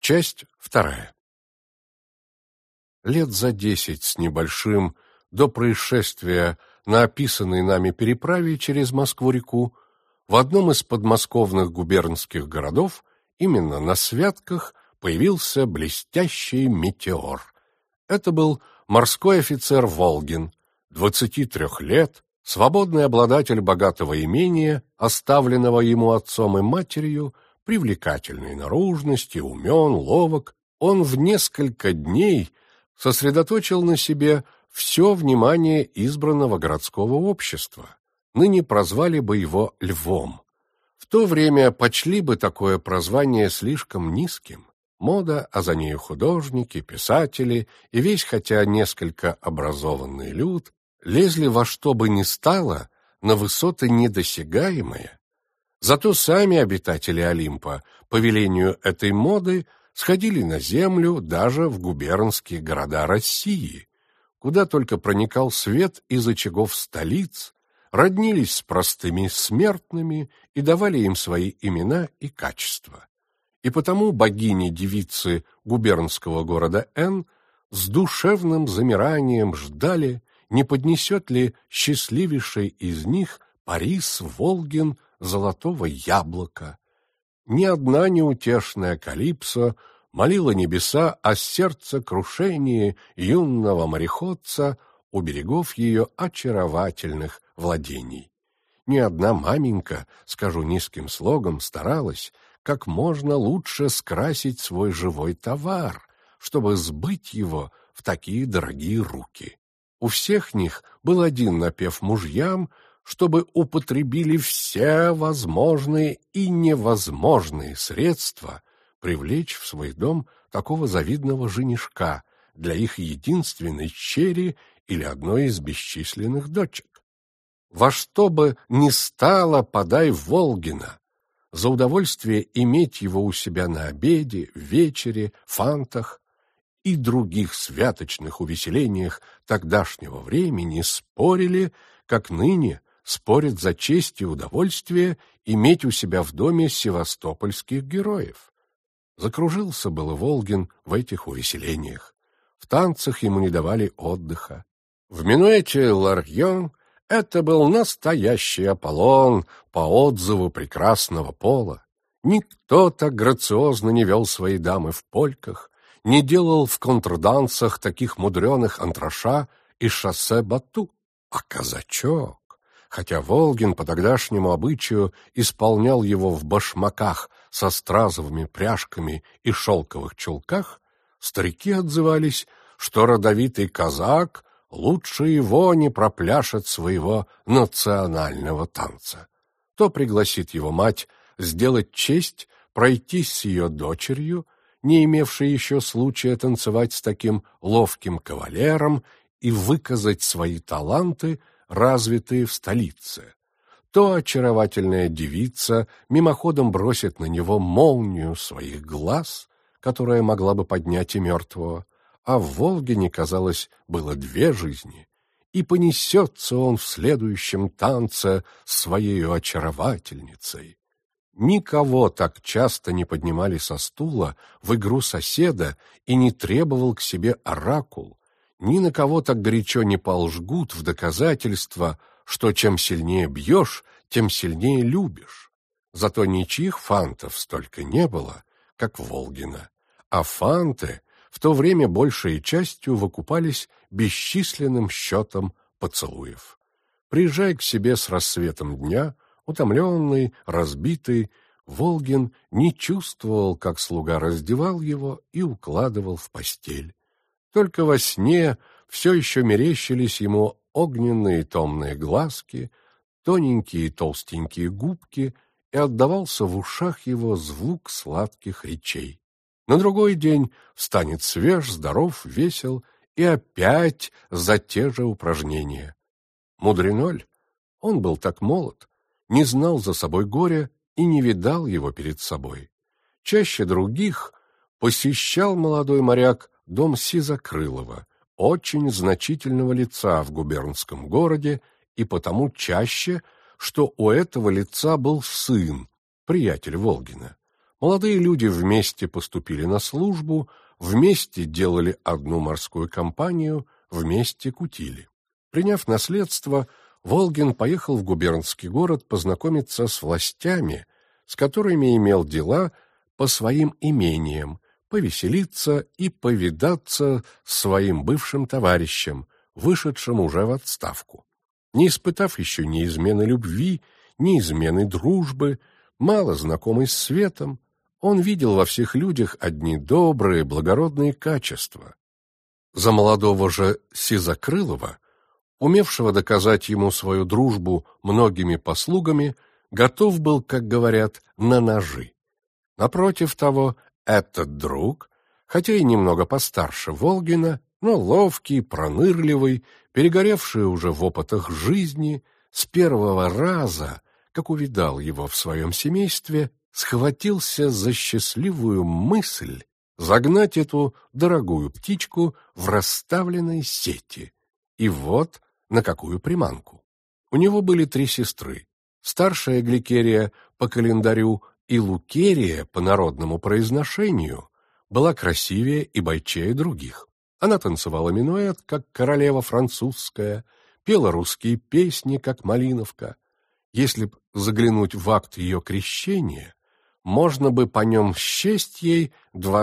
Часть вторая. Лет за 10 с небольшим до происшествия на описанной нами переправе через Москву-реку в одном из подмосковных губернских городов, именно на Святках, появился блестящий метеор. Это был морской офицер Волгин, 23 лет, свободный обладатель богатого имения, оставленного ему отцом и матерью, привлекательной наружности, умен, ловок. Он в несколько дней сосредоточил на себе все внимание избранного городского общества. Ныне прозвали бы его Львом. В то время почли бы такое прозвание слишком низким. Мода, а за нею художники, писатели и весь, хотя несколько образованный люд, лезли во что бы ни стало на высоты недосягаемые. Зато сами обитатели Олимпа, по велению этой моды, сходили на землю даже в губернские города России, куда только проникал свет из очагов столиц, роднились с простыми смертными и давали им свои имена и качества. И потому богини-девицы губернского города Н с душевным замиранием ждали, не поднесет ли счастливейший из них Парис Волгин золотого яблока. Ни одна неутешная Калипсо молила небеса о сердцекрушении юного мореходца у берегов ее очаровательных владений. Ни одна маменька, скажу низким слогом, старалась как можно лучше скрасить свой живой товар, чтобы сбыть его в такие дорогие руки. У всех них был один напев мужьям, чтобы употребили все возможные и невозможные средства привлечь в свой дом такого завидного женишка для их единственной чери или одной из бесчисленных дочек. Во что бы ни стало, подай Волгина. За удовольствие иметь его у себя на обеде, вечере, фантах и других святочных увеселениях тогдашнего времени спорили, как ныне спорят за честь и удовольствие иметь у себя в доме севастопольских героев. Закружился было Волгин в этих увеселениях. В танцах ему не давали отдыха. В минуэте Ларьон это был настоящий Аполлон по отзыву прекрасного пола. Никто так грациозно не вел свои дамы в польках, не делал в контрдансах таких мудреных антраша и шоссе Бату. А казачок, хотя Волгин по тогдашнему обычаю исполнял его в башмаках со стразовыми пряжками и шелковых чулках, старики отзывались, что родовитый казак лучше его не пропляшет своего национального танца. То пригласит его мать сделать честь пройтись с ее дочерью, не имевшей еще случая танцевать с таким ловким кавалером и выказать свои таланты, развитые в столице. То очаровательная девица мимоходом бросит на него молнию своих глаз, которая могла бы поднять и мертвого, а в Волгине, казалось, было две жизни, и понесется он в следующем танце с своей очаровательницей. Никого так часто не поднимали со стула в игру соседа и не требовал к себе оракул, ни на кого так горячо не пал жгут в доказательство, что чем сильнее бьешь, тем сильнее любишь. Зато ничьих фантов столько не было, как Волгина, а фанты в то время большей частью выкупались бесчисленным счетом поцелуев. Приезжая к себе с рассветом дня, утомленный, разбитый, Волгин не чувствовал, как слуга раздевал его и укладывал в постель. Только во сне все еще мерещились ему огненные томные глазки, тоненькие толстенькие губки, и отдавался в ушах его звук сладких речей. На другой день встанет свеж, здоров, весел и опять за те же упражнения. Мудрено ль? Он был так молод, не знал за собой горя и не видал его перед собой. Чаще других посещал молодой моряк дом Сизокрылова, очень значительного лица в губернском городе, и потому чаще, что у этого лица был сын, приятель Волгина. Молодые люди вместе поступили на службу, вместе делали одну морскую компанию, вместе кутили. Приняв наследство, Волгин поехал в губернский город познакомиться с властями, с которыми имел дела по своим имениям, повеселиться и повидаться с своим бывшим товарищем, вышедшим уже в отставку. Не испытав еще ни измены любви, ни измены дружбы, мало знакомый с светом, он видел во всех людях одни добрые, благородные качества. За молодого же Сизокрылова, умевшего доказать ему свою дружбу многими послугами, готов был, как говорят, на ножи. Напротив того, этот друг, хотя и немного постарше Волгина, но ловкий, пронырливый, перегоревший уже в опытах жизни, с первого раза, как увидал его в своем семействе, схватился за счастливую мысль загнать эту дорогую птичку в расставленные сети. И вот на какую приманку. У него были 3 сестры. Старшая Гликерия по календарю и Лукерия по народному произношению была красивее и бойчее других. Она танцевала минуэт, как королева французская, пела русские песни, как Малиновка. Если б заглянуть в акт ее крещения, можно бы по нем счесть ей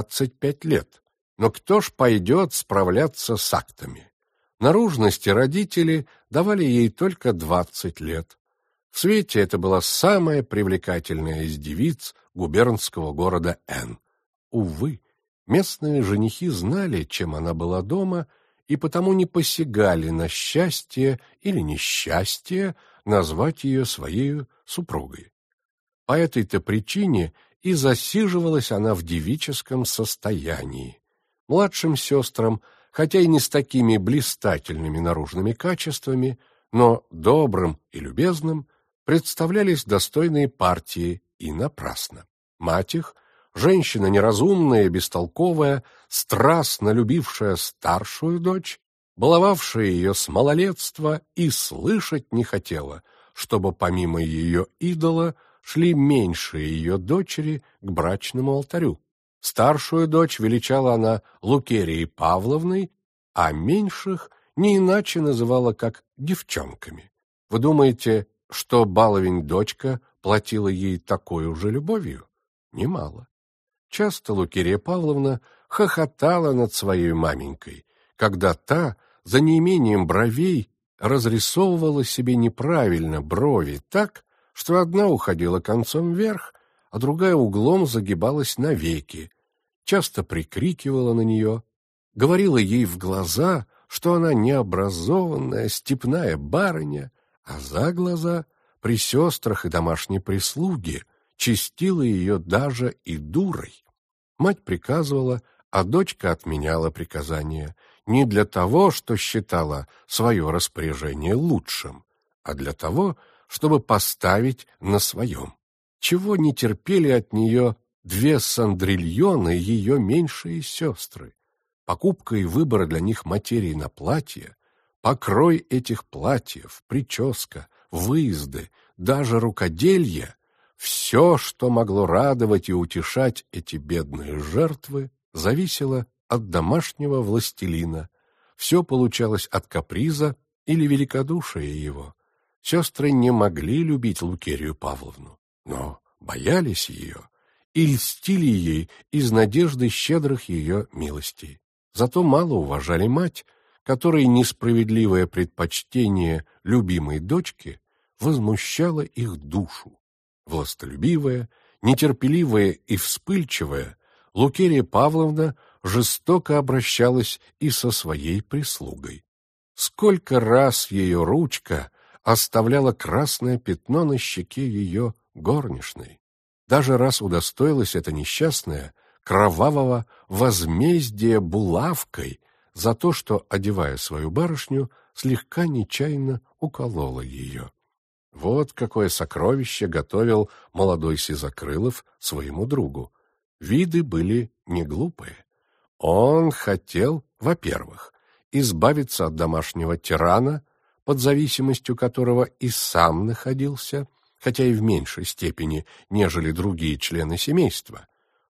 25 лет. Но кто ж пойдет справляться с актами? Наружности родители давали ей только 20 лет. В свете это была самая привлекательная из девиц губернского города Н. Увы, местные женихи знали, чем она была дома, и потому не посягали на счастье или несчастье назвать ее своей супругой. По этой-то причине и засиживалась она в девическом состоянии. Младшим сестрам, хотя и не с такими блистательными наружными качествами, но добрым и любезным, представлялись достойные партии и напрасно. Мать их, женщина неразумная, бестолковая, страстно любившая старшую дочь, баловавшая ее с малолетства и слышать не хотела, чтобы помимо ее идола шли меньшие ее дочери к брачному алтарю. Старшую дочь величала она Лукерией Павловной, а меньших не иначе называла как девчонками. Вы думаете, что баловень-дочка платила ей такой же любовью? Немало. Часто Лукерия Павловна хохотала над своей маменькой, когда та, за неимением бровей, разрисовывала себе неправильно брови так, что одна уходила концом вверх, а другая углом загибалась навеки, часто прикрикивала на нее, говорила ей в глаза, что она необразованная степная барыня, а за глаза при сестрах и домашней прислуге честила ее даже и дурой. Мать приказывала, а дочка отменяла приказания не для того, что считала свое распоряжение лучшим, а для того, чтобы поставить на своем. Чего не терпели от нее 2 сандрильоны ее меньшие сестры. Покупка и выбор для них материи на платье, покрой этих платьев, прическа, выезды, даже рукоделье — все, что могло радовать и утешать эти бедные жертвы, зависело от домашнего властелина. Все получалось от каприза или великодушия его. Сестры не могли любить Лукерию Павловну, но боялись ее и льстили ей из надежды щедрых ее милостей. Зато мало уважали мать, которой несправедливое предпочтение любимой дочки возмущало их душу. Властолюбивая, нетерпеливая и вспыльчивая, Лукерия Павловна жестоко обращалась и со своей прислугой. Сколько раз ее ручка оставляла красное пятно на щеке ее горничной. Даже раз удостоилась эта несчастная кровавого возмездия булавкой за то, что, одевая свою барышню, слегка нечаянно уколола ее. Вот какое сокровище готовил молодой Сизокрылов своему другу. Виды были не глупые. Он хотел, во-первых, избавиться от домашнего тирана, под зависимостью которого и сам находился, хотя и в меньшей степени, нежели другие члены семейства.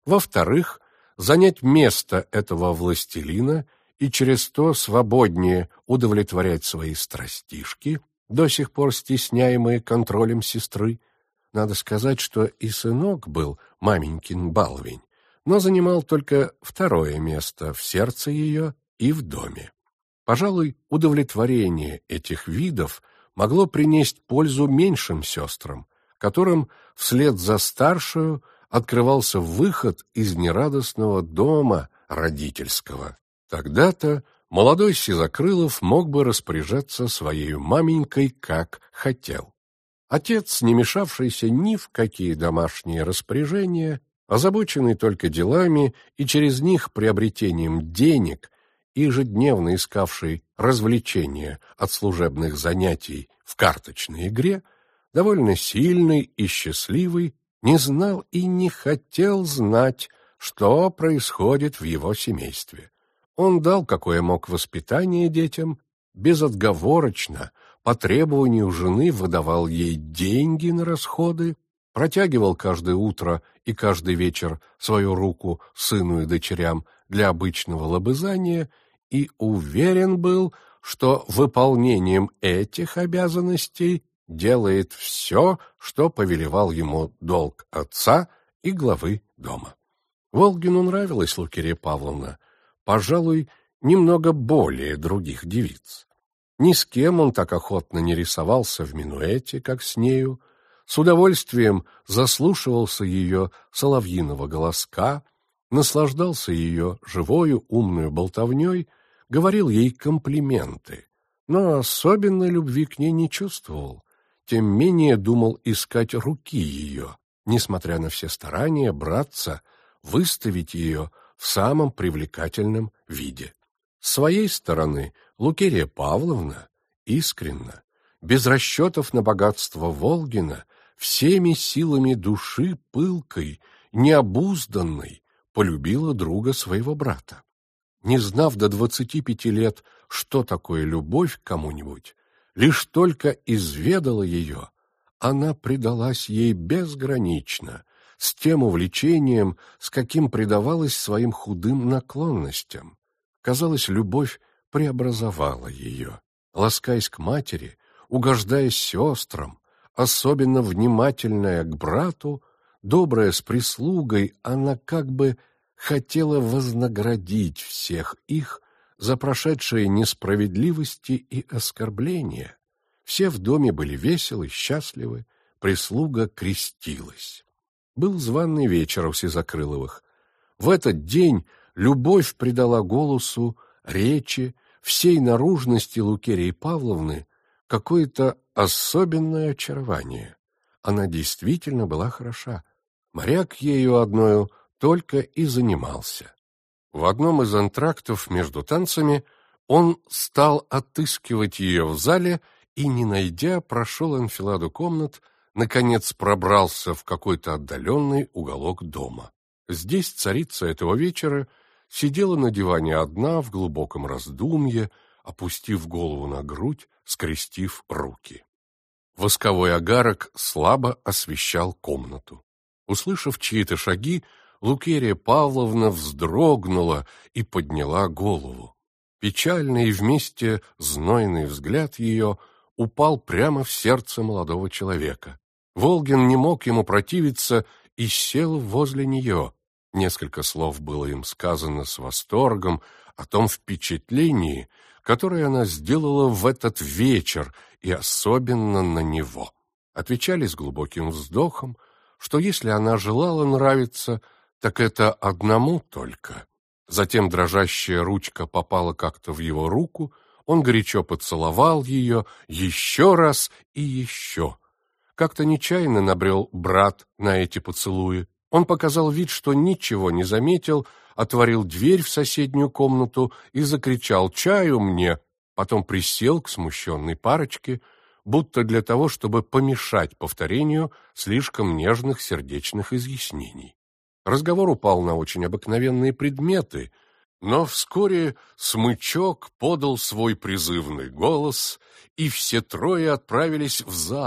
Во-вторых, занять место этого властелина и через то свободнее удовлетворять свои страстишки, до сих пор стесняемые контролем сестры. Надо сказать, что и сынок был маменькин баловень, но занимал только второе место в сердце ее и в доме. Пожалуй, удовлетворение этих видов могло принести пользу меньшим сестрам, которым вслед за старшую открывался выход из нерадостного дома родительского. Тогда-то молодой Сизокрылов мог бы распоряжаться своей маменькой, как хотел. Отец, не мешавшийся ни в какие домашние распоряжения, озабоченный только делами и через них приобретением денег, ежедневно искавший развлечения от служебных занятий в карточной игре, довольно сильный и счастливый, не знал и не хотел знать, что происходит в его семействе. Он дал, какое мог, воспитание детям, безотговорочно, по требованию жены выдавал ей деньги на расходы, протягивал каждое утро и каждый вечер свою руку сыну и дочерям для обычного лобызания и уверен был, что выполнением этих обязанностей делает все, что повелевал ему долг отца и главы дома. Волгину нравилась Лукерья Павловна, пожалуй, немного более других девиц. Ни с кем он так охотно не рисовался в минуэте, как с нею, с удовольствием заслушивался ее соловьиного голоска, наслаждался ее живою умную болтовней, говорил ей комплименты, но особенно любви к ней не чувствовал, тем менее думал искать руки ее, несмотря на все старания братца выставить ее в самом привлекательном виде. С своей стороны Лукерья Павловна искренно, без расчетов на богатство Волгина, всеми силами души пылкой, необузданной, полюбила друга своего брата. Не знав до 25 лет, что такое любовь к кому-нибудь, лишь только изведала ее, она предалась ей безгранично, с тем увлечением, с каким предавалась своим худым наклонностям. Казалось, любовь преобразовала ее. Ласкаясь к матери, угождая сестрам, особенно внимательная к брату, добрая с прислугой, она как бы хотела вознаградить всех их за прошедшие несправедливости и оскорбления. Все в доме были веселы, счастливы, прислуга крестилась. Был званый вечер у Сизокрыловых. В этот день любовь придала голосу, речи, всей наружности Лукерьи Павловны какое-то особенное очарование. Она действительно была хороша. Моряк ею одною только и занимался. В одном из антрактов между танцами он стал отыскивать ее в зале и, не найдя, прошел анфиладу комнат, наконец пробрался в какой-то отдаленный уголок дома. Здесь царица этого вечера сидела на диване одна в глубоком раздумье, опустив голову на грудь, скрестив руки. Восковой огарок слабо освещал комнату. Услышав чьи-то шаги, Лукерья Павловна вздрогнула и подняла голову. Печальный и вместе знойный взгляд ее упал прямо в сердце молодого человека. Волгин не мог ему противиться и сел возле нее. Несколько слов было им сказано с восторгом о том впечатлении, которое она сделала в этот вечер и особенно на него. Отвечали с глубоким вздохом, что если она желала нравиться, так это одному только. Затем дрожащая ручка попала как-то в его руку, он горячо поцеловал ее еще раз и еще. Как-то нечаянно набрел брат на эти поцелуи. Он показал вид, что ничего не заметил, отворил дверь в соседнюю комнату и закричал «Чаю мне!», потом присел к смущенной парочке, будто для того, чтобы помешать повторению слишком нежных сердечных изъяснений. Разговор упал на очень обыкновенные предметы, но вскоре смычок подал свой призывный голос, и все трое отправились в зал,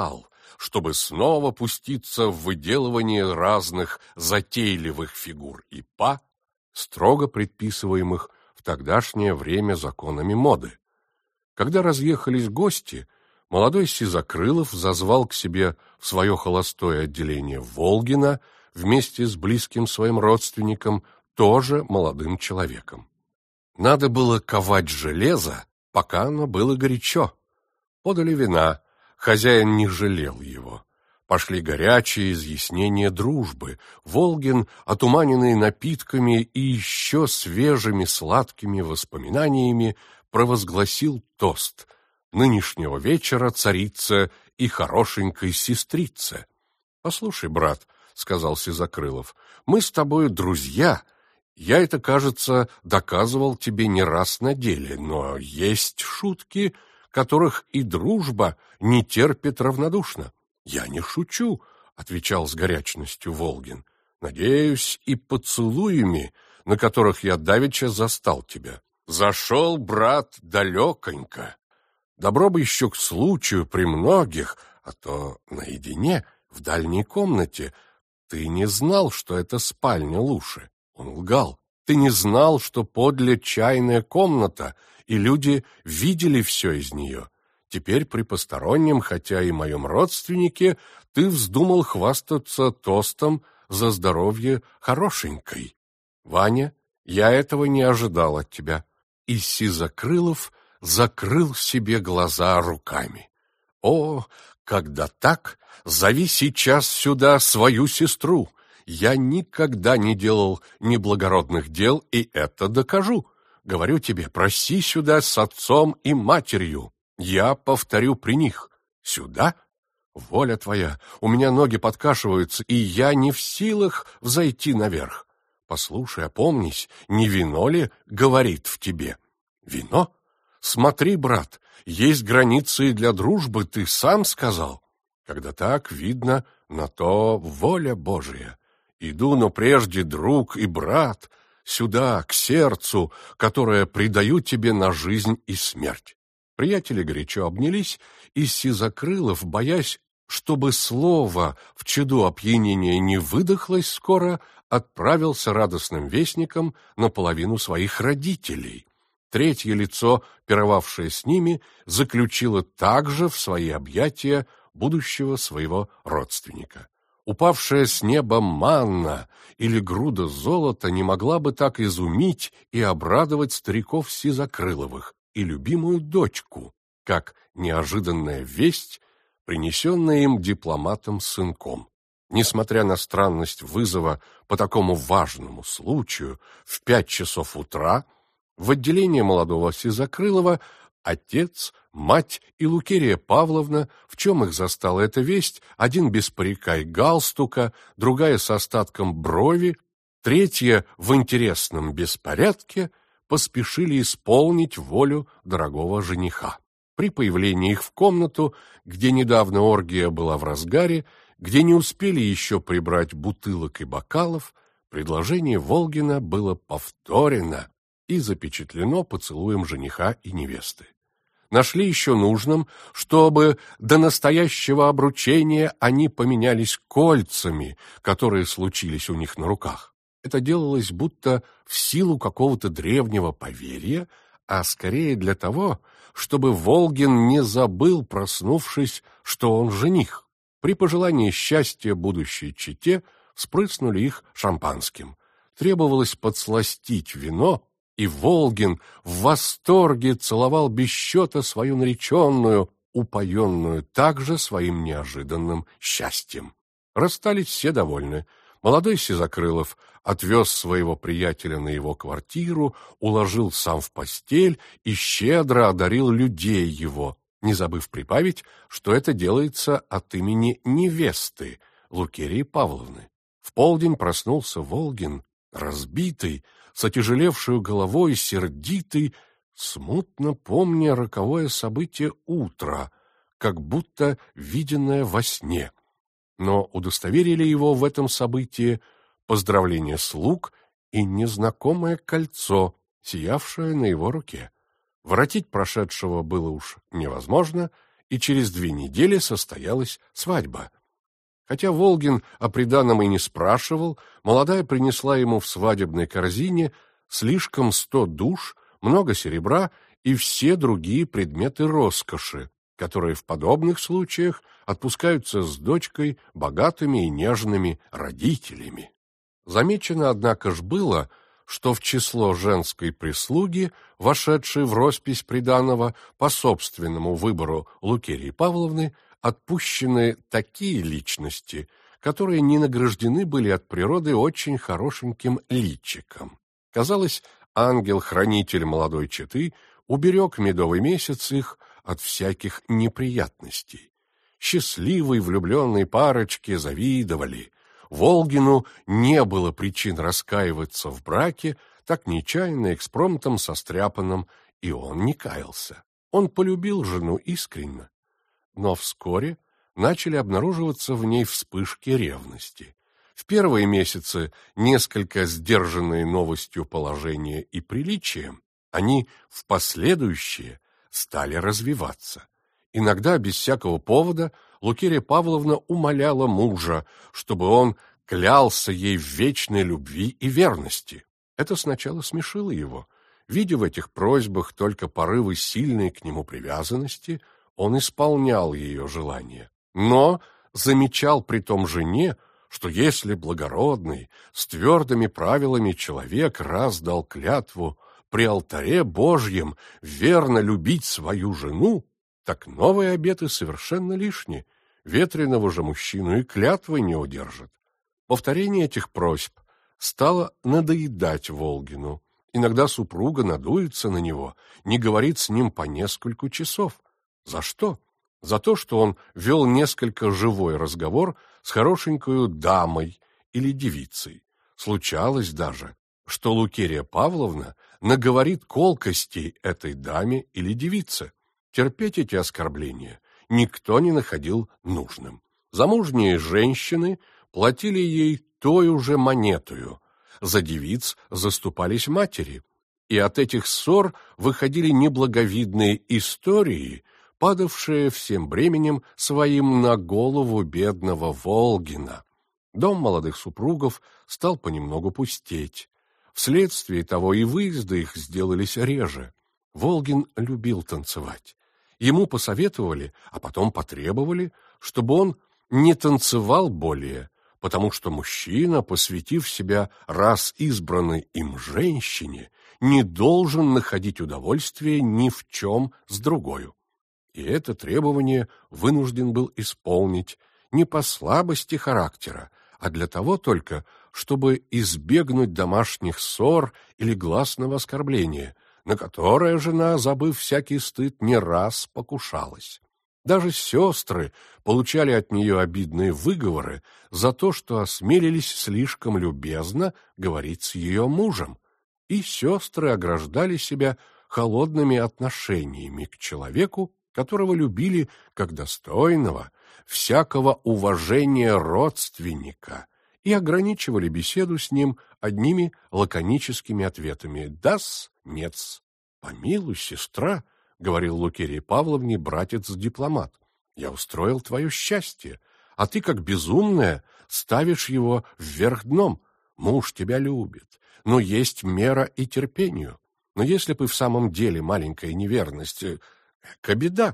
чтобы снова пуститься в выделывание разных затейливых фигур и па, строго предписываемых в тогдашнее время законами моды. Когда разъехались гости, молодой Сизокрылов зазвал к себе в свое холостое отделение Волгина вместе с близким своим родственником, тоже молодым человеком. Надо было ковать железо, пока оно было горячо. Подали вина, хозяин не жалел его. Пошли горячие изъяснения дружбы. Волгин, отуманенный напитками и еще свежими сладкими воспоминаниями, провозгласил тост: «Нынешнего вечера царица и хорошенькой сестрице». «Послушай, брат», — сказал Сизокрылов, — «мы с тобою друзья. Я это, кажется, доказывал тебе не раз на деле, но есть шутки, которых и дружба не терпит равнодушно». «Я не шучу», — отвечал с горячностью Волгин. «Надеюсь, и поцелуями, на которых я давеча застал тебя. Зашел, брат, далеконько. Добро бы еще к случаю при многих, а то наедине, в дальней комнате. Ты не знал, что это спальня Луши». Он лгал. «Ты не знал, что подле чайная комната, и люди видели все из нее. Теперь при постороннем, хотя и моем родственнике, ты вздумал хвастаться тостом за здоровье хорошенькой. Ваня, я этого не ожидал от тебя». И Сизокрылов закрыл себе глаза руками. «О, когда так, зови сейчас сюда свою сестру. Я никогда не делал неблагородных дел, и это докажу. Говорю тебе, проси сюда с отцом и матерью. Я повторю при них. Сюда? Воля твоя, у меня ноги подкашиваются, и я не в силах взойти наверх. Послушай, опомнись, не вино ли говорит в тебе?» «Вино? Смотри, брат, есть границы и для дружбы, ты сам сказал. Когда так, видно, на то воля Божия. Иду, но прежде друг и брат, сюда, к сердцу, которое предаю тебе на жизнь и смерть». Приятели горячо обнялись, и Сизокрылов, боясь, чтобы слово в чаду опьянения не выдохлось скоро, отправился радостным вестником на половину своих родителей. Третье лицо, пировавшее с ними, заключило также в свои объятия будущего своего родственника. Упавшая с неба манна или груда золота не могла бы так изумить и обрадовать стариков Сизокрыловых и любимую дочку, как неожиданная весть, принесенная им дипломатом-сынком. Несмотря на странность вызова по такому важному случаю, в 5 часов утра в отделение молодого Сизокрылова отец, мать и Лукерия Павловна, в чем их застала эта весть, один без парика и галстука, другая с остатком брови, третья в интересном беспорядке, поспешили исполнить волю дорогого жениха. При появлении их в комнату, где недавно оргия была в разгаре, где не успели еще прибрать бутылок и бокалов, предложение Волгина было повторено и запечатлено поцелуем жениха и невесты. Нашли еще нужным, чтобы до настоящего обручения они поменялись кольцами, которые случились у них на руках. Это делалось будто в силу какого-то древнего поверья, а скорее для того, чтобы Волгин не забыл, проснувшись, что он жених. При пожелании счастья будущей чете вспрыснули их шампанским. Требовалось подсластить вино, и Волгин в восторге целовал без счета свою нареченную, упоенную также своим неожиданным счастьем. Расстались все довольны. Молодой Сизокрылов отвез своего приятеля на его квартиру, уложил сам в постель и щедро одарил людей его, не забыв прибавить, что это делается от имени невесты Лукерии Павловны. В полдень проснулся Волгин, разбитый, с отяжелевшую головой, сердитый, смутно помня роковое событие утра, как будто виденное во сне. Но удостоверили его в этом событии поздравление слуг и незнакомое кольцо, сиявшее на его руке. Воротить прошедшего было уж невозможно, и через 2 недели состоялась свадьба. Хотя Волгин о приданом и не спрашивал, молодая принесла ему в свадебной корзине слишком 100 душ, много серебра и все другие предметы роскоши, которые в подобных случаях отпускаются с дочкой богатыми и нежными родителями. Замечено, однако ж, было, что в число женской прислуги, вошедшей в роспись приданого по собственному выбору Лукерьи Павловны, отпущены такие личности, которые не награждены были от природы очень хорошеньким личиком. Казалось, ангел-хранитель молодой четы уберег медовый месяц их от всяких неприятностей. Счастливой влюбленной парочке завидовали. Волгину не было причин раскаиваться в браке, так нечаянно экспромтом состряпанном, и он не каялся. Он полюбил жену искренне. Но вскоре начали обнаруживаться в ней вспышки ревности. В первые месяцы, несколько сдержанные новостью положения и приличием, они в последующие стали развиваться. Иногда, без всякого повода, Лукерья Павловна умоляла мужа, чтобы он клялся ей в вечной любви и верности. Это сначала смешило его. Видя в этих просьбах только порывы сильной к нему привязанности, он исполнял ее желания. Но замечал при том жене, что если благородный, с твердыми правилами человек раз дал клятву при алтаре Божьем верно любить свою жену, так новые обеты совершенно лишни, ветреного же мужчину и клятвы не удержат. Повторение этих просьб стало надоедать Волгину. Иногда супруга надуется на него, не говорит с ним по несколько часов. За что? За то, что он вел несколько живой разговор с хорошенькою дамой или девицей. Случалось даже, что Лукерья Павловна наговорит колкостей этой даме или девице. Терпеть эти оскорбления никто не находил нужным. Замужние женщины платили ей той же монетою, за девиц заступались матери, и от этих ссор выходили неблаговидные истории, падавшие всем бременем своим на голову бедного Волгина. Дом молодых супругов стал понемногу пустеть. Вследствие того и выезды их сделались реже. Волгин любил танцевать. Ему посоветовали, а потом потребовали, чтобы он не танцевал более, потому что мужчина, посвятив себя раз избранной им женщине, не должен находить удовольствия ни в чем с другою. И это требование вынужден был исполнить не по слабости характера, а для того только, чтобы избегнуть домашних ссор или гласного оскорбления, на которое жена, забыв всякий стыд, не раз покушалась. Даже сестры получали от нее обидные выговоры за то, что осмелились слишком любезно говорить с ее мужем, и сестры ограждали себя холодными отношениями к человеку, которого любили как достойного всякого уважения родственника, и ограничивали беседу с ним одними лаконическими ответами «да-с», «нет-с». «Помилуй, сестра», — говорил Лукерье Павловне братец-дипломат, — «я устроил твое счастье, а ты, как безумная, ставишь его вверх дном. Муж тебя любит, но есть мера и терпению. Но если бы в самом деле маленькая неверность, беда».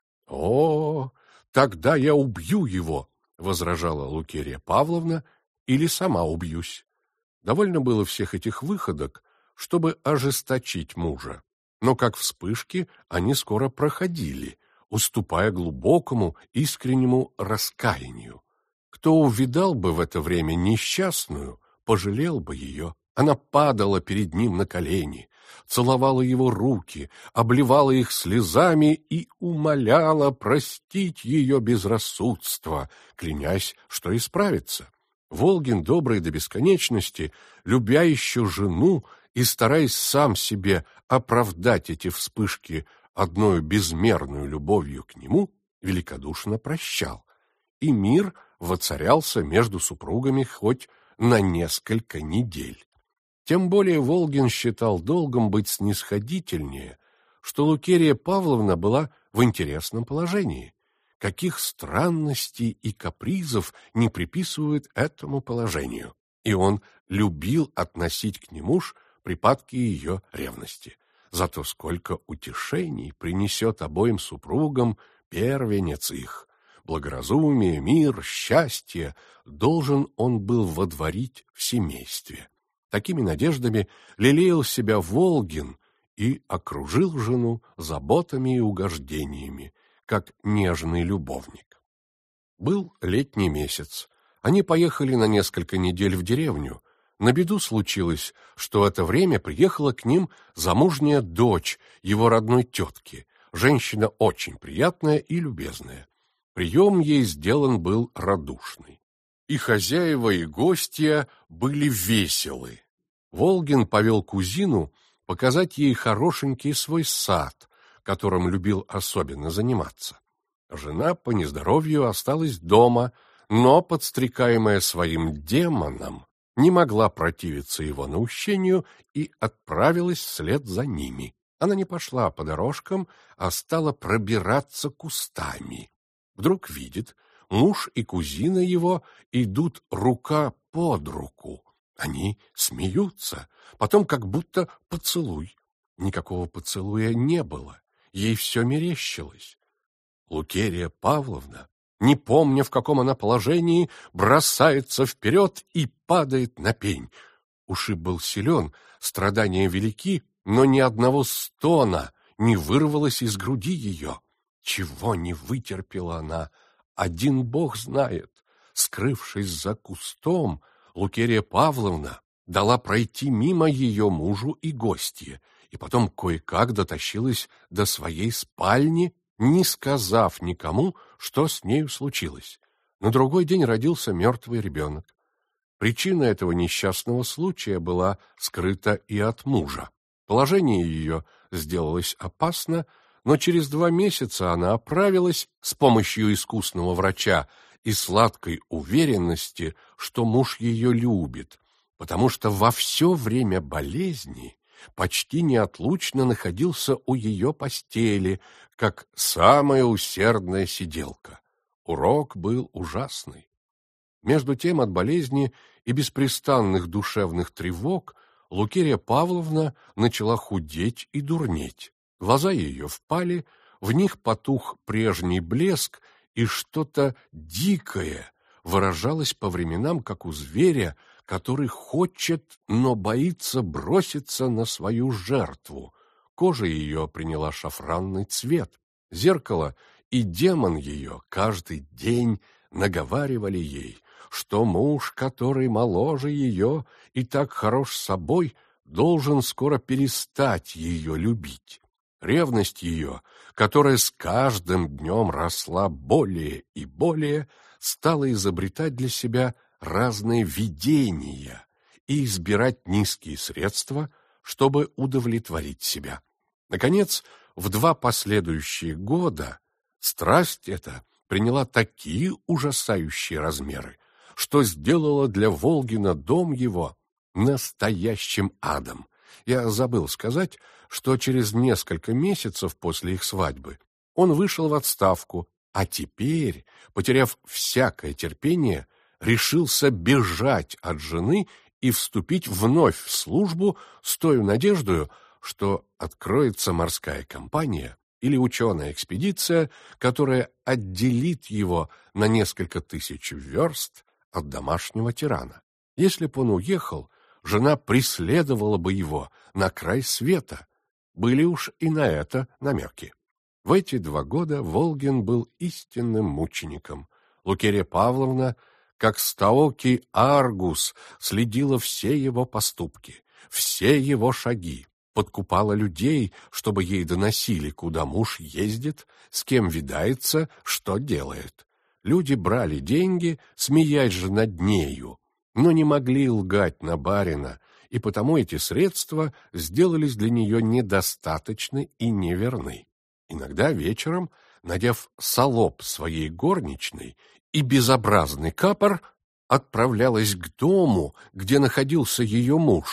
«О, тогда я убью его», — возражала Лукерья Павловна, — «или сама убьюсь». Довольно было всех этих выходок, чтобы ожесточить мужа. Но как вспышки они скоро проходили, уступая глубокому, искреннему раскаянию. Кто увидал бы в это время несчастную, пожалел бы ее. Она падала перед ним на колени, целовала его руки, обливала их слезами и умоляла простить ее безрассудство, клянясь, что исправится. Волгин, добрый до бесконечности, любя еще жену и стараясь сам себе оправдать эти вспышки одною безмерную любовью к нему, великодушно прощал, и мир воцарялся между супругами хоть на несколько недель. Тем более Волгин считал долгом быть снисходительнее, что Лукерия Павловна была в интересном положении. Каких странностей и капризов не приписывают этому положению. И он любил относить к нему ж припадки ее ревности. Зато сколько утешений принесет обоим супругам первенец их. Благоразумие, мир, счастье должен он был водворить в семействе. Такими надеждами лелеял себя Волгин и окружил жену заботами и угождениями, как нежный любовник. Был летний месяц. Они поехали на несколько недель в деревню. На беду случилось, что в это время приехала к ним замужняя дочь его родной тетки, женщина очень приятная и любезная. Прием ей сделан был радушный. И хозяева, и гостья были веселы. Волгин повел кузину показать ей хорошенький свой сад, которым любил особенно заниматься. Жена по нездоровью осталась дома, но, подстрекаемая своим демоном, не могла противиться его наущению и отправилась вслед за ними. Она не пошла по дорожкам, а стала пробираться кустами. Вдруг видит, муж и кузина его идут рука под руку. Они смеются, потом как будто поцелуй. Никакого поцелуя не было, ей все мерещилось. Лукерия Павловна, не помня, в каком она положении, бросается вперед и падает на пень. Ушиб был силен, страдания велики, но ни одного стона не вырвалось из груди ее. Чего не вытерпела она, один Бог знает. Скрывшись за кустом, Лукерия Павловна дала пройти мимо ее мужу и гостье, и потом кое-как дотащилась до своей спальни, не сказав никому, что с нею случилось. На другой день родился мертвый ребенок. Причина этого несчастного случая была скрыта и от мужа. Положение ее сделалось опасно, но через 2 месяца она оправилась с помощью искусного врача и сладкой уверенности, что муж ее любит, потому что во все время болезни почти неотлучно находился у ее постели, как самая усердная сиделка. Урок был ужасный. Между тем от болезни и беспрестанных душевных тревог Лукерия Павловна начала худеть и дурнеть. Глаза ее впали, в них потух прежний блеск, и что-то дикое выражалось по временам, как у зверя, который хочет, но боится броситься на свою жертву. Кожа ее приняла шафранный цвет. Зеркало и демон ее каждый день наговаривали ей, что муж, который моложе ее и так хорош собой, должен скоро перестать ее любить. Ревность ее, которая с каждым днем росла более и более, стала изобретать для себя разные видения и избирать низкие средства, чтобы удовлетворить себя. Наконец, в 2 последующие года страсть эта приняла такие ужасающие размеры, что сделала для Волгина дом его настоящим адом. Я забыл сказать, что через несколько месяцев после их свадьбы он вышел в отставку, а теперь, потеряв всякое терпение, решился бежать от жены и вступить вновь в службу с той надеждою, что откроется морская компания или ученая экспедиция, которая отделит его на несколько тысяч верст от домашнего тирана. Если б он уехал, жена преследовала бы его на край света. Были уж и на это намеки. В эти 2 года Волгин был истинным мучеником. Лукерия Павловна, как стаокий Аргус, следила все его поступки, все его шаги, подкупала людей, чтобы ей доносили, куда муж ездит, с кем видается, что делает. Люди брали деньги, смеясь же над нею, но не могли лгать на барина, и потому эти средства сделались для нее недостаточны и неверны. Иногда вечером, надев салоп своей горничной и безобразный капор, отправлялась к дому, где находился ее муж,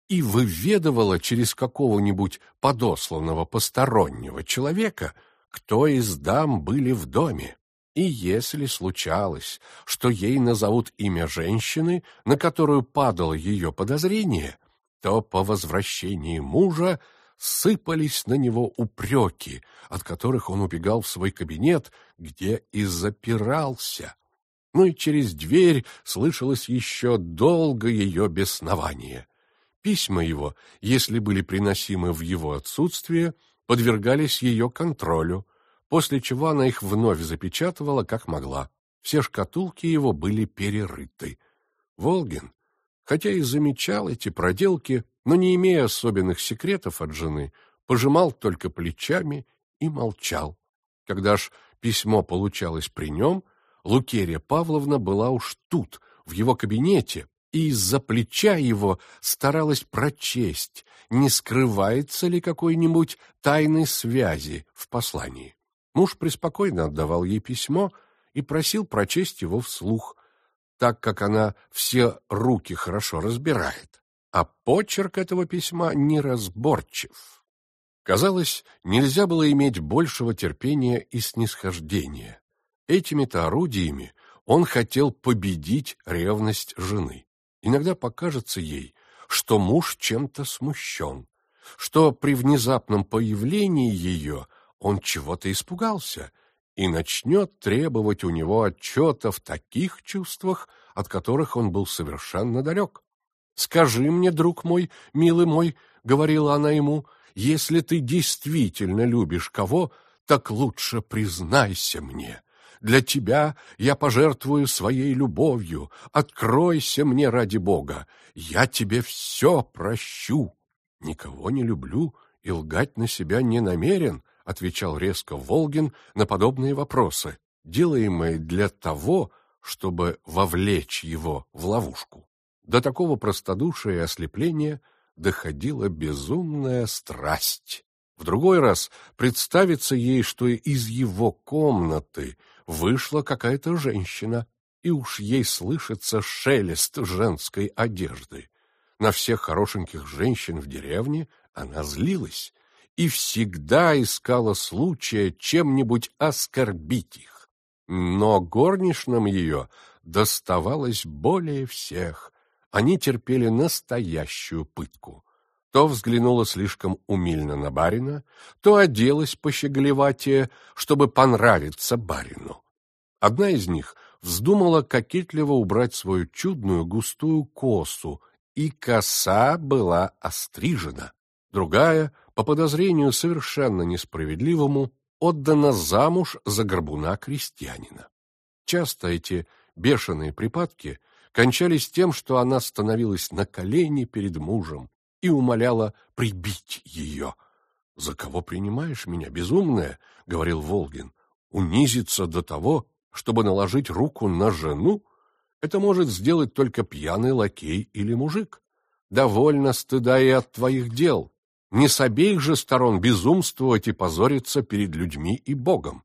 и выведывала через какого-нибудь подосланного постороннего человека, кто из дам были в доме. И если случалось, что ей назовут имя женщины, на которую падало ее подозрение, то по возвращении мужа сыпались на него упреки, от которых он убегал в свой кабинет, где и запирался. Ну и через дверь слышалось еще долго ее беснование. Письма его, если были приносимы в его отсутствие, подвергались ее контролю, после чего она их вновь запечатывала, как могла. Все шкатулки его были перерыты. Волгин, хотя и замечал эти проделки, но, не имея особенных секретов от жены, пожимал только плечами и молчал. Когда ж письмо получалось при нем, Лукерья Павловна была уж тут, в его кабинете, и из-за плеча его старалась прочесть, не скрывается ли какой-нибудь тайной связи в послании. Муж преспокойно отдавал ей письмо и просил прочесть его вслух, так как она все руки хорошо разбирает, а почерк этого письма неразборчив. Казалось, нельзя было иметь большего терпения и снисхождения. Этими-то орудиями он хотел победить ревность жены. Иногда покажется ей, что муж чем-то смущен, что при внезапном появлении ее он чего-то испугался и начнет требовать у него отчета в таких чувствах, от которых он был совершенно далек. «Скажи мне, друг мой, милый мой, — говорила она ему, — если ты действительно любишь кого, так лучше признайся мне. Для тебя я пожертвую своей любовью. Откройся мне ради Бога. Я тебе все прощу». «Никого не люблю и лгать на себя не намерен», — отвечал резко Волгин на подобные вопросы, делаемые для того, чтобы вовлечь его в ловушку. До такого простодушия и ослепления доходила безумная страсть. В другой раз представится ей, что из его комнаты вышла какая-то женщина, и уж ей слышится шелест женской одежды. На всех хорошеньких женщин в деревне она злилась и всегда искала случая чем-нибудь оскорбить их. Но горничным ее доставалось более всех. Они терпели настоящую пытку. То взглянула слишком умильно на барина, то оделась пощеголеватее, чтобы понравиться барину. Одна из них вздумала кокетливо убрать свою чудную густую косу, и коса была острижена. Другая, по подозрению совершенно несправедливому, отдана замуж за горбуна-крестьянина. Часто эти бешеные припадки кончались тем, что она становилась на колени перед мужем и умоляла прибить ее. «За кого принимаешь меня, безумная?» — говорил Волгин. «Унизиться до того, чтобы наложить руку на жену? Это может сделать только пьяный лакей или мужик. Довольно стыда и от твоих дел. Не с обеих же сторон безумствовать и позориться перед людьми и Богом».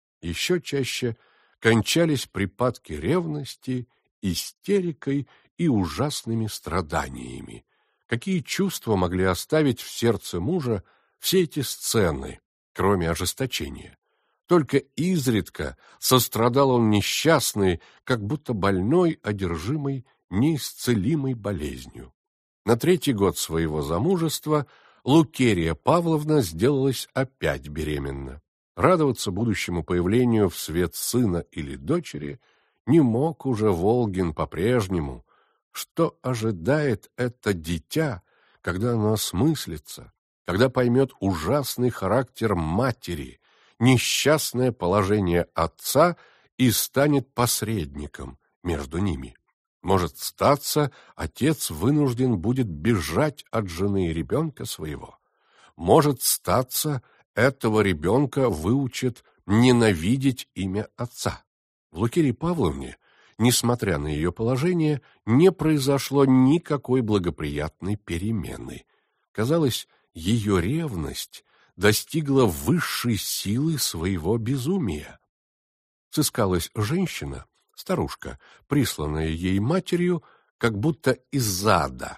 Еще чаще кончались припадки ревности истерикой и ужасными страданиями. Какие чувства могли оставить в сердце мужа все эти сцены, кроме ожесточения? Только изредка сострадал он несчастный, как будто больной, одержимый неисцелимой болезнью. На 3-й год своего замужества Лукерья Павловна сделалась опять беременна. Радоваться будущему появлению в свет сына или дочери не мог уже Волгин по-прежнему. Что ожидает это дитя, когда оно осмыслится, когда поймет ужасный характер матери, несчастное положение отца и станет посредником между ними? Может статься, отец вынужден будет бежать от жены и ребенка своего. Может статься, этого ребенка выучат ненавидеть имя отца. В Лукерье Павловне, несмотря на ее положение, не произошло никакой благоприятной перемены. Казалось, ее ревность достигла высшей силы своего безумия. Сыскалась женщина, старушка, присланная ей матерью, как будто из ада,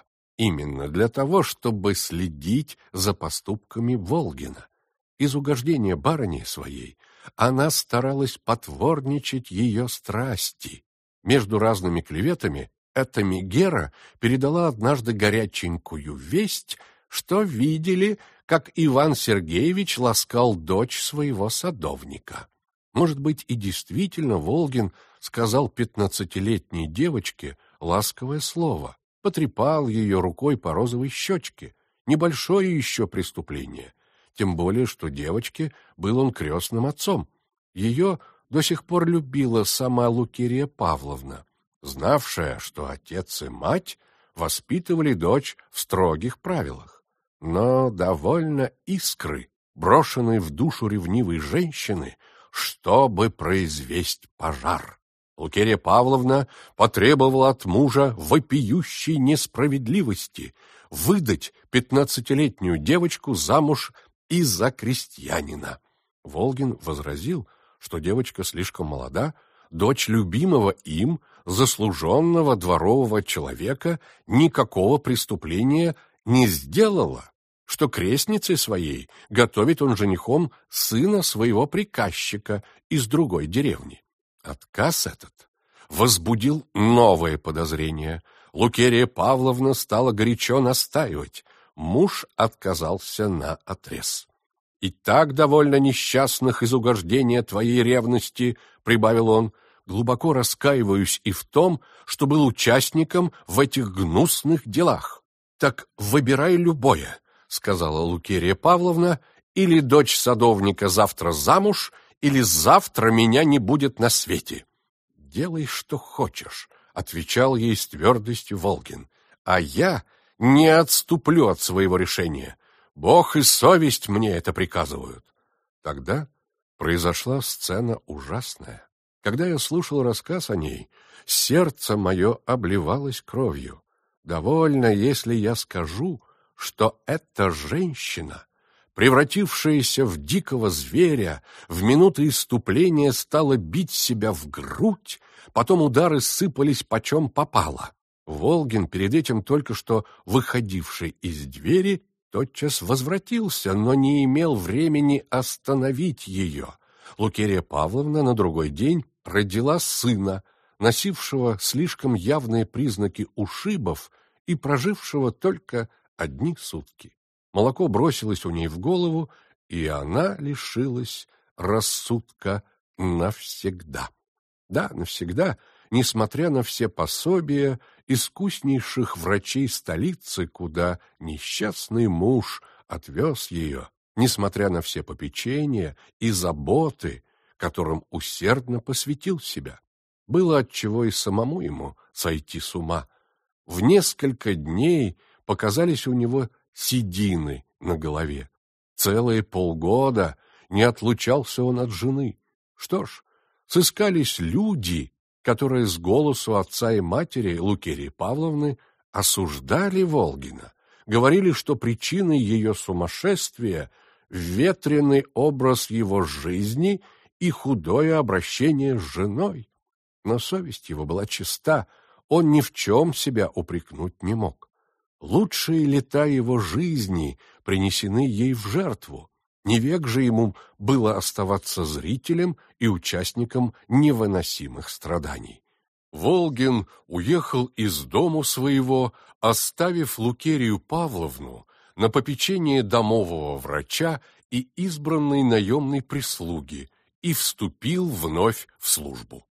именно для того, чтобы следить за поступками Волгина. Из угождения барыне своей она старалась потворничать ее страсти. Между разными клеветами эта Мегера передала однажды горяченькую весть, что видели, как Иван Сергеевич ласкал дочь своего садовника. Может быть, и действительно Волгин сказал 15-летней девочке ласковое слово, потрепал ее рукой по розовой щечке. Небольшое еще преступление, тем более, что девочке был он крестным отцом. Ее до сих пор любила сама Лукерья Павловна, знавшая, что отец и мать воспитывали дочь в строгих правилах. Но довольно искры, брошенной в душу ревнивой женщины, чтобы произвести пожар. Лукерья Павловна потребовала от мужа вопиющей несправедливости выдать 15-летнюю девочку замуж из-за крестьянина. Волгин возразил, что девочка слишком молода, дочь любимого им, заслуженного дворового человека, никакого преступления не сделала, что крестницей своей готовит он женихом сына своего приказчика из другой деревни. Отказ этот возбудил новое подозрение. Лукерья Павловна стала горячо настаивать. Муж отказался наотрез. «И так довольно несчастных из угождения твоей ревности», — прибавил он, — «глубоко раскаиваюсь и в том, что был участником в этих гнусных делах». «Так выбирай любое», — сказала Лукерья Павловна, «или дочь садовника завтра замуж, или завтра меня не будет на свете». «Делай, что хочешь», — отвечал ей с твердостью Волгин, «а я не отступлю от своего решения. Бог и совесть мне это приказывают». Тогда произошла сцена ужасная. Когда я слушал рассказ о ней, сердце мое обливалось кровью. Довольно, если я скажу, что эта женщина, превратившаяся в дикого зверя, в минуты исступления стала бить себя в грудь, потом удары сыпались почем попало. Волгин, перед этим только что выходивший из двери, тотчас возвратился, но не имел времени остановить ее. Лукерья Павловна на другой день родила сына, носившего слишком явные признаки ушибов и прожившего только одни сутки. Молоко бросилось у ней в голову, и она лишилась рассудка навсегда. Да, навсегда, несмотря на все пособия искуснейших врачей столицы, куда несчастный муж отвез ее, несмотря на все попечения и заботы, которым усердно посвятил себя. Было отчего и самому ему сойти с ума. В несколько дней показались у него седины на голове. Целые полгода не отлучался он от жены. Что ж, сыскались люди, которые с голосу отца и матери Лукерьи Павловны осуждали Волгина, говорили, что причиной ее сумасшествия ветреный образ его жизни и худое обращение с женой. Но совесть его была чиста, он ни в чем себя упрекнуть не мог. Лучшие лета его жизни принесены ей в жертву. Не век же ему было оставаться зрителем и участником невыносимых страданий. Волгин уехал из дому своего, оставив Лукерью Павловну на попечение домового врача и избранной наемной прислуги, и вступил вновь в службу.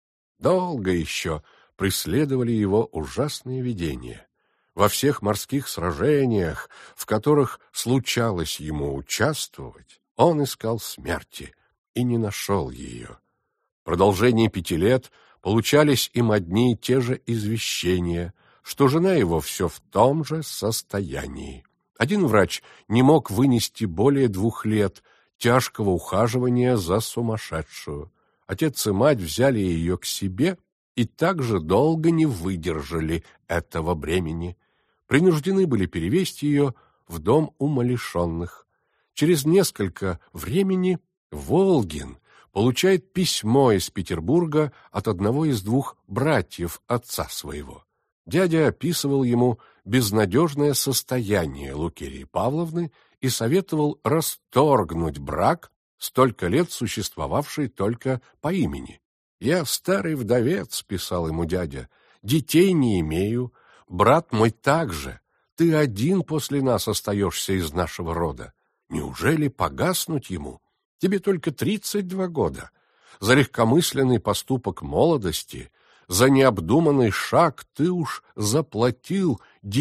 Долго еще преследовали его ужасные видения. Во всех морских сражениях, в которых случалось ему участвовать, он искал смерти и не нашел ее. В продолжении 5 лет получались им одни и те же извещения, что жена его все в том же состоянии. Один врач не мог вынести более 2 лет тяжкого ухаживания за сумасшедшую. Отец и мать взяли ее к себе и так же долго не выдержали этого бремени. Принуждены были перевезти ее в дом умалишенных. Через несколько времени Волгин получает письмо из Петербурга от одного из 2 братьев отца своего. Дядя описывал ему безнадежное состояние Лукерии Павловны и советовал расторгнуть брак, столько лет существовавший только по имени. «Я старый вдовец», — писал ему дядя, — «детей не имею, брат мой также. Ты один после нас остаешься из нашего рода. Неужели погаснуть ему? Тебе только 32 года. За легкомысленный поступок молодости, за необдуманный шаг ты уж заплатил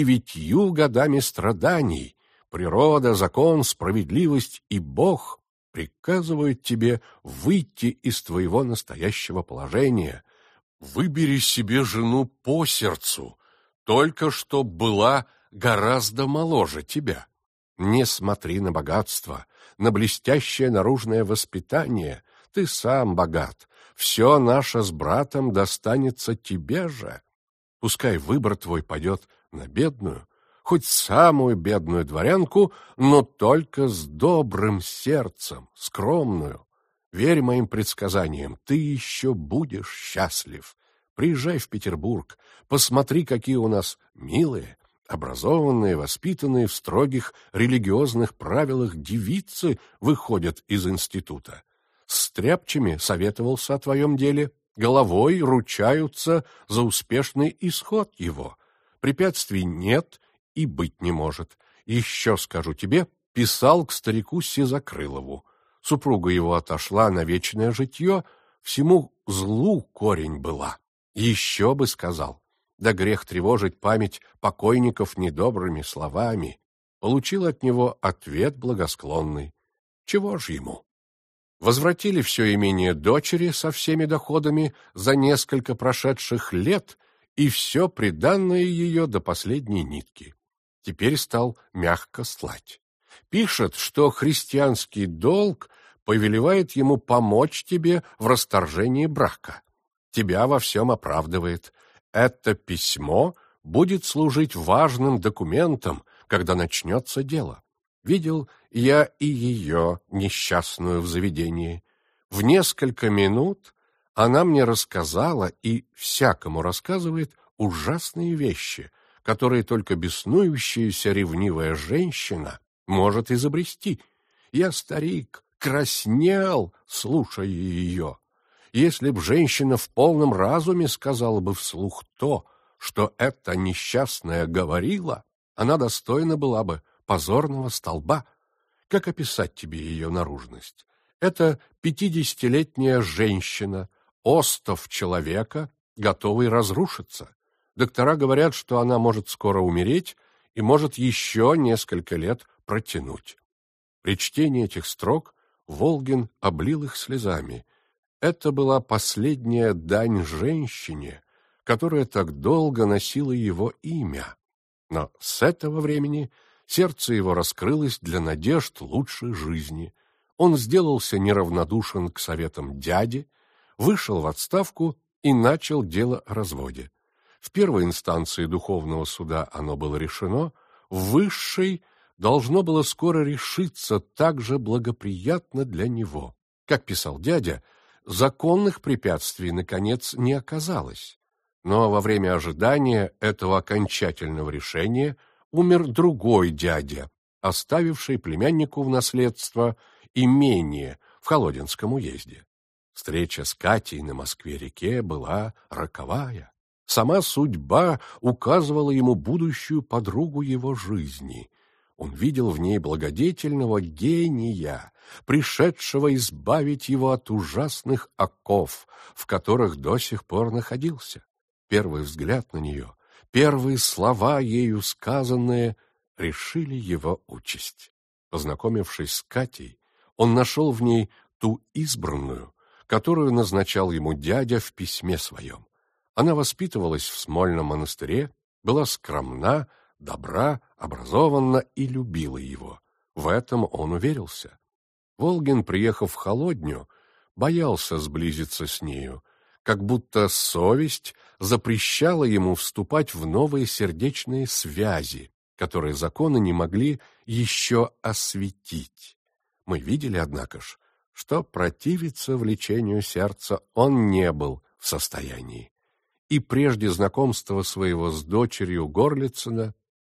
9 годами страданий. Природа, закон, справедливость и Бог приказывают тебе выйти из твоего настоящего положения. Выбери себе жену по сердцу, только чтоб была гораздо моложе тебя. Не смотри на богатство, на блестящее наружное воспитание. Ты сам богат, все наше с братом достанется тебе же. Пускай выбор твой пойдет на бедную, хоть самую бедную дворянку, но только с добрым сердцем, скромную. Верь моим предсказаниям, ты еще будешь счастлив. Приезжай в Петербург, посмотри, какие у нас милые, образованные, воспитанные в строгих религиозных правилах девицы выходят из института. С стряпчими советовался о твоем деле, головой ручаются за успешный исход его. Препятствий нет и быть не может. Еще скажу тебе, писал к старику Сизокрылову. Супруга его отошла на вечное житье, всему злу корень была. Еще бы сказал, да грех тревожить память покойников недобрыми словами. Получил от него ответ благосклонный. Чего ж ему? Возвратили все имение дочери со всеми доходами за несколько прошедших лет и все приданное ее до последней нитки. Теперь стал мягко слать. Пишет, что христианский долг повелевает ему помочь тебе в расторжении брака. Тебя во всем оправдывает. Это письмо будет служить важным документом, когда начнется дело. Видел я и ее, несчастную, в заведении. В несколько минут она мне рассказала и всякому рассказывает ужасные вещи, которые только беснующаяся ревнивая женщина может изобрести. Я, старик, краснел, слушая ее. Если б женщина в полном разуме сказала бы вслух то, что эта несчастная говорила, она достойна была бы позорного столба. Как описать тебе ее наружность? Это 50-летняя женщина, остов человека, готовый разрушиться. Доктора говорят, что она может скоро умереть и может еще несколько лет протянуть. При чтении этих строк Волгин облил их слезами. Это была последняя дань женщине, которая так долго носила его имя. Но с этого времени сердце его раскрылось для надежд лучшей жизни. Он сделался неравнодушен к советам дяди, вышел в отставку и начал дело о разводе. В первой инстанции духовного суда оно было решено, в высшей должно было скоро решиться так же благоприятно для него. Как писал дядя, законных препятствий, наконец, не оказалось. Но во время ожидания этого окончательного решения умер другой дядя, оставивший племяннику в наследство имение в Холодинском уезде. Встреча с Катей на Москве-реке была роковая. Сама судьба указывала ему будущую подругу его жизни. Он видел в ней благодетельного гения, пришедшего избавить его от ужасных оков, в которых до сих пор находился. Первый взгляд на нее, первые слова ею сказанные решили его участь. Познакомившись с Катей, он нашел в ней ту избранную, которую назначал ему дядя в письме своем. Она воспитывалась в Смольном монастыре, была скромна, добра, образованна и любила его. В этом он уверился. Волгин, приехав в Холодню, боялся сблизиться с нею, как будто совесть запрещала ему вступать в новые сердечные связи, которые законы не могли еще осветить. Мы видели, однако ж, что противиться влечению сердца он не был в состоянии. И прежде знакомства своего с дочерью Горлицына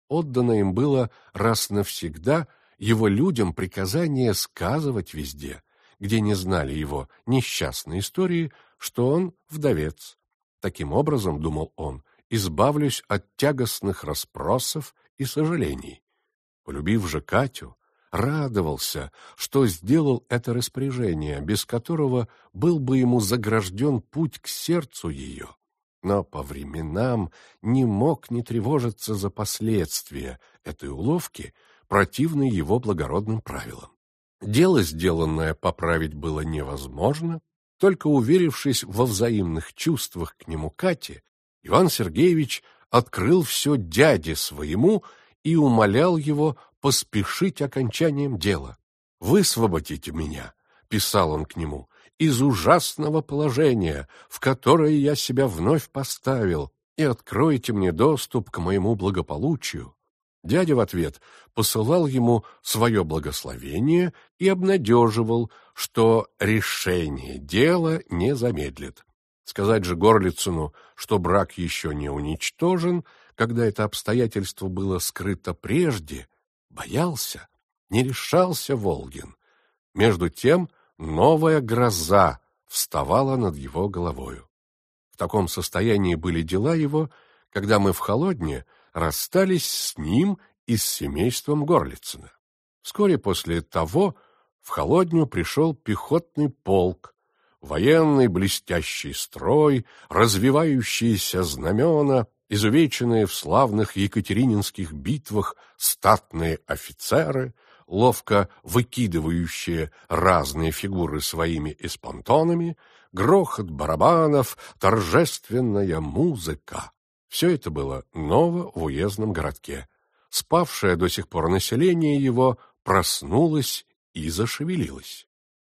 отдано им было раз навсегда его людям приказание сказывать везде, где не знали его несчастной истории, что он вдовец. Таким образом, думал он, избавлюсь от тягостных расспросов и сожалений. Полюбив же Катю, радовался, что сделал это распоряжение, без которого был бы ему загражден путь к сердцу ее. Но по временам не мог не тревожиться за последствия этой уловки, противной его благородным правилам. Дело, сделанное, поправить было невозможно, только уверившись во взаимных чувствах к нему Кати, Иван Сергеевич открыл все дяде своему и умолял его поспешить окончанием дела. «Высвободите меня», — писал он к нему, — «из ужасного положения, в которое я себя вновь поставил, и откройте мне доступ к моему благополучию». Дядя в ответ посылал ему свое благословение и обнадеживал, что решение дела не замедлит. Сказать же Горлицыну, что брак еще не уничтожен, когда это обстоятельство было скрыто прежде, боялся, не решался Волгин. Между тем новая гроза вставала над его головою. В таком состоянии были дела его, когда мы в Холодне расстались с ним и с семейством Горлицына. Вскоре после того в Холодню пришел пехотный полк, военный блестящий строй, развивающиеся знамена, изувеченные в славных екатерининских битвах статные офицеры, ловко выкидывающие разные фигуры своими эспонтонами, грохот барабанов, торжественная музыка. Все это было ново в уездном городке. Спавшее до сих пор население его проснулось и зашевелилось.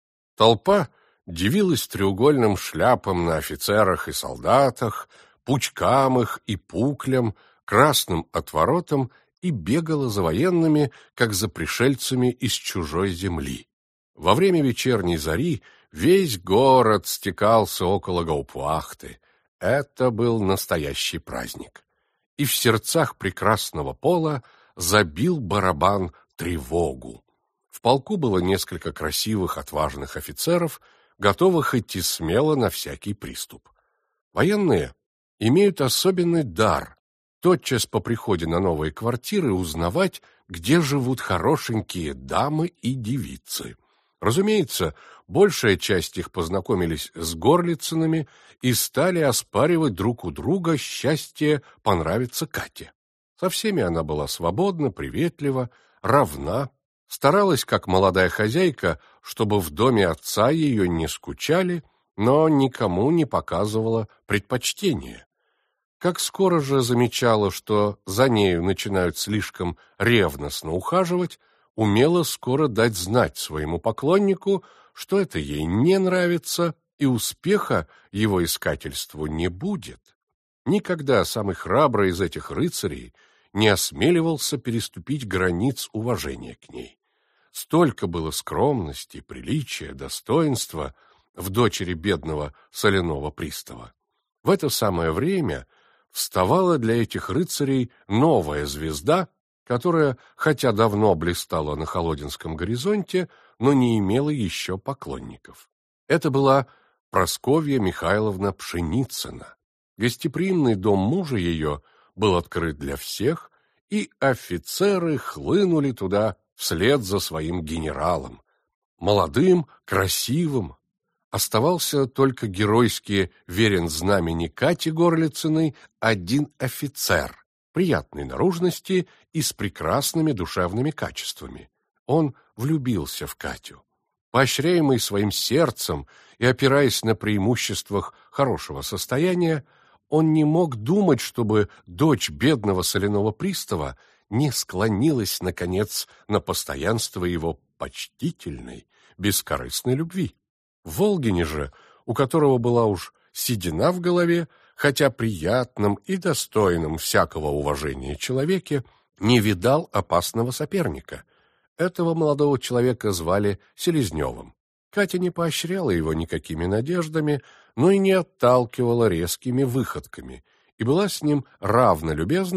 Толпа дивилась треугольным шляпам на офицерах и солдатах, пучкам их и пуклям, красным отворотам и бегала за военными, как за пришельцами из чужой земли. Во время вечерней зари весь город стекался около Гауптвахты. Это был настоящий праздник. И в сердцах прекрасного пола забил барабан тревогу. В полку было несколько красивых, отважных офицеров, готовых идти смело на всякий приступ. Военные имеют особенный дар тотчас по приходе на новые квартиры узнавать, где живут хорошенькие дамы и девицы. Разумеется, большая часть их познакомились с Горлицынами и стали оспаривать друг у друга счастье понравиться Кате. Со всеми она была свободна, приветлива, равна, старалась, как молодая хозяйка, чтобы в доме отца ее не скучали, но никому не показывала предпочтения. Как скоро же замечала, что за нею начинают слишком ревностно ухаживать, умела скоро дать знать своему поклоннику, что это ей не нравится, и успеха его искательству не будет. Никогда самый храбрый из этих рыцарей не осмеливался переступить границ уважения к ней. Столько было скромности, приличия, достоинства в дочери бедного соляного пристава. В это самое время вставала для этих рыцарей новая звезда, которая, хотя давно блистала на Холодинском горизонте, но не имела еще поклонников. Это была Прасковья Михайловна Пшеницына. Гостеприимный дом мужа ее был открыт для всех, и офицеры хлынули туда вслед за своим генералом. Молодым, красивым. Оставался только геройски верен знамени Кати Горлицыной один офицер, приятной наружности и с прекрасными душевными качествами. Он влюбился в Катю. Поощряемый своим сердцем и опираясь на преимуществах хорошего состояния, он не мог думать, чтобы дочь бедного соляного пристава не склонилась, наконец, на постоянство его почтительной, бескорыстной любви. В Волгине же, у которого была уж седина в голове, хотя приятным и достойным всякого уважения человеке, не видал опасного соперника. Этого молодого человека звали Селезневым. Катя не поощряла его никакими надеждами, но и не отталкивала резкими выходками, и была с ним равно любезна,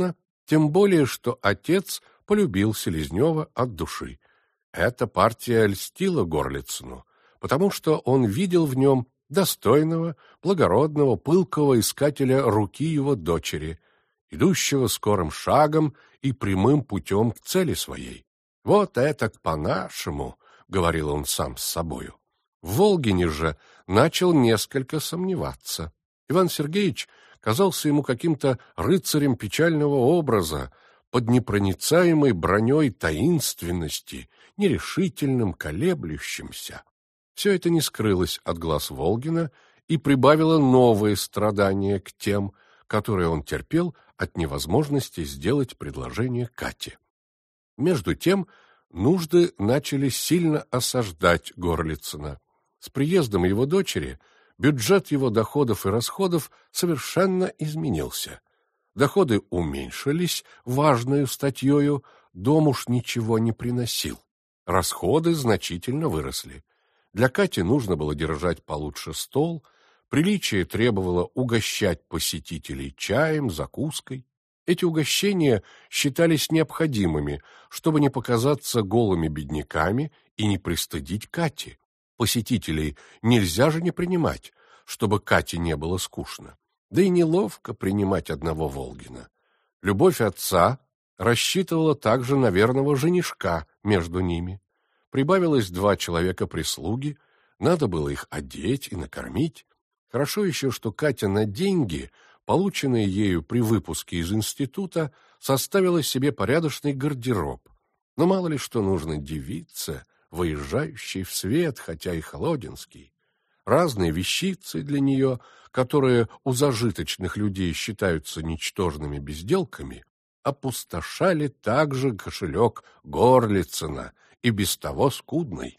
Тем более, что отец полюбил Селезнева от души. Эта партия льстила Горлицыну, потому что он видел в нем достойного, благородного, пылкого искателя руки его дочери, идущего скорым шагом и прямым путем к цели своей. «Вот это по-нашему», — говорил он сам с собою. В Волгине же начал несколько сомневаться. Иван Сергеевич казался ему каким-то рыцарем печального образа, под непроницаемой броней таинственности, нерешительным, колеблющимся. Все это не скрылось от глаз Волгина и прибавило новые страдания к тем, которые он терпел от невозможности сделать предложение Кате. Между тем нужды начали сильно осаждать Горлицына. С приездом его дочери бюджет его доходов и расходов совершенно изменился. Доходы уменьшились важною статьёю, дом уж ничего не приносил. Расходы значительно выросли. Для Кати нужно было держать получше стол, приличие требовало угощать посетителей чаем, закуской. Эти угощения считались необходимыми, чтобы не показаться голыми бедняками и не пристыдить Кати. Посетителей нельзя же не принимать, чтобы Кате не было скучно. Да и неловко принимать одного Волгина. Любовь отца рассчитывала также на верного женишка между ними. Прибавилось 2 человека прислуги, надо было их одеть и накормить. Хорошо еще, что Катя на деньги, полученные ею при выпуске из института, составила себе порядочный гардероб. Но мало ли что нужно девице, выезжающей в свет, хотя и холодинский. Разные вещицы для нее, которые у зажиточных людей считаются ничтожными безделками, опустошали также кошелек Горлицына, и без того скудный.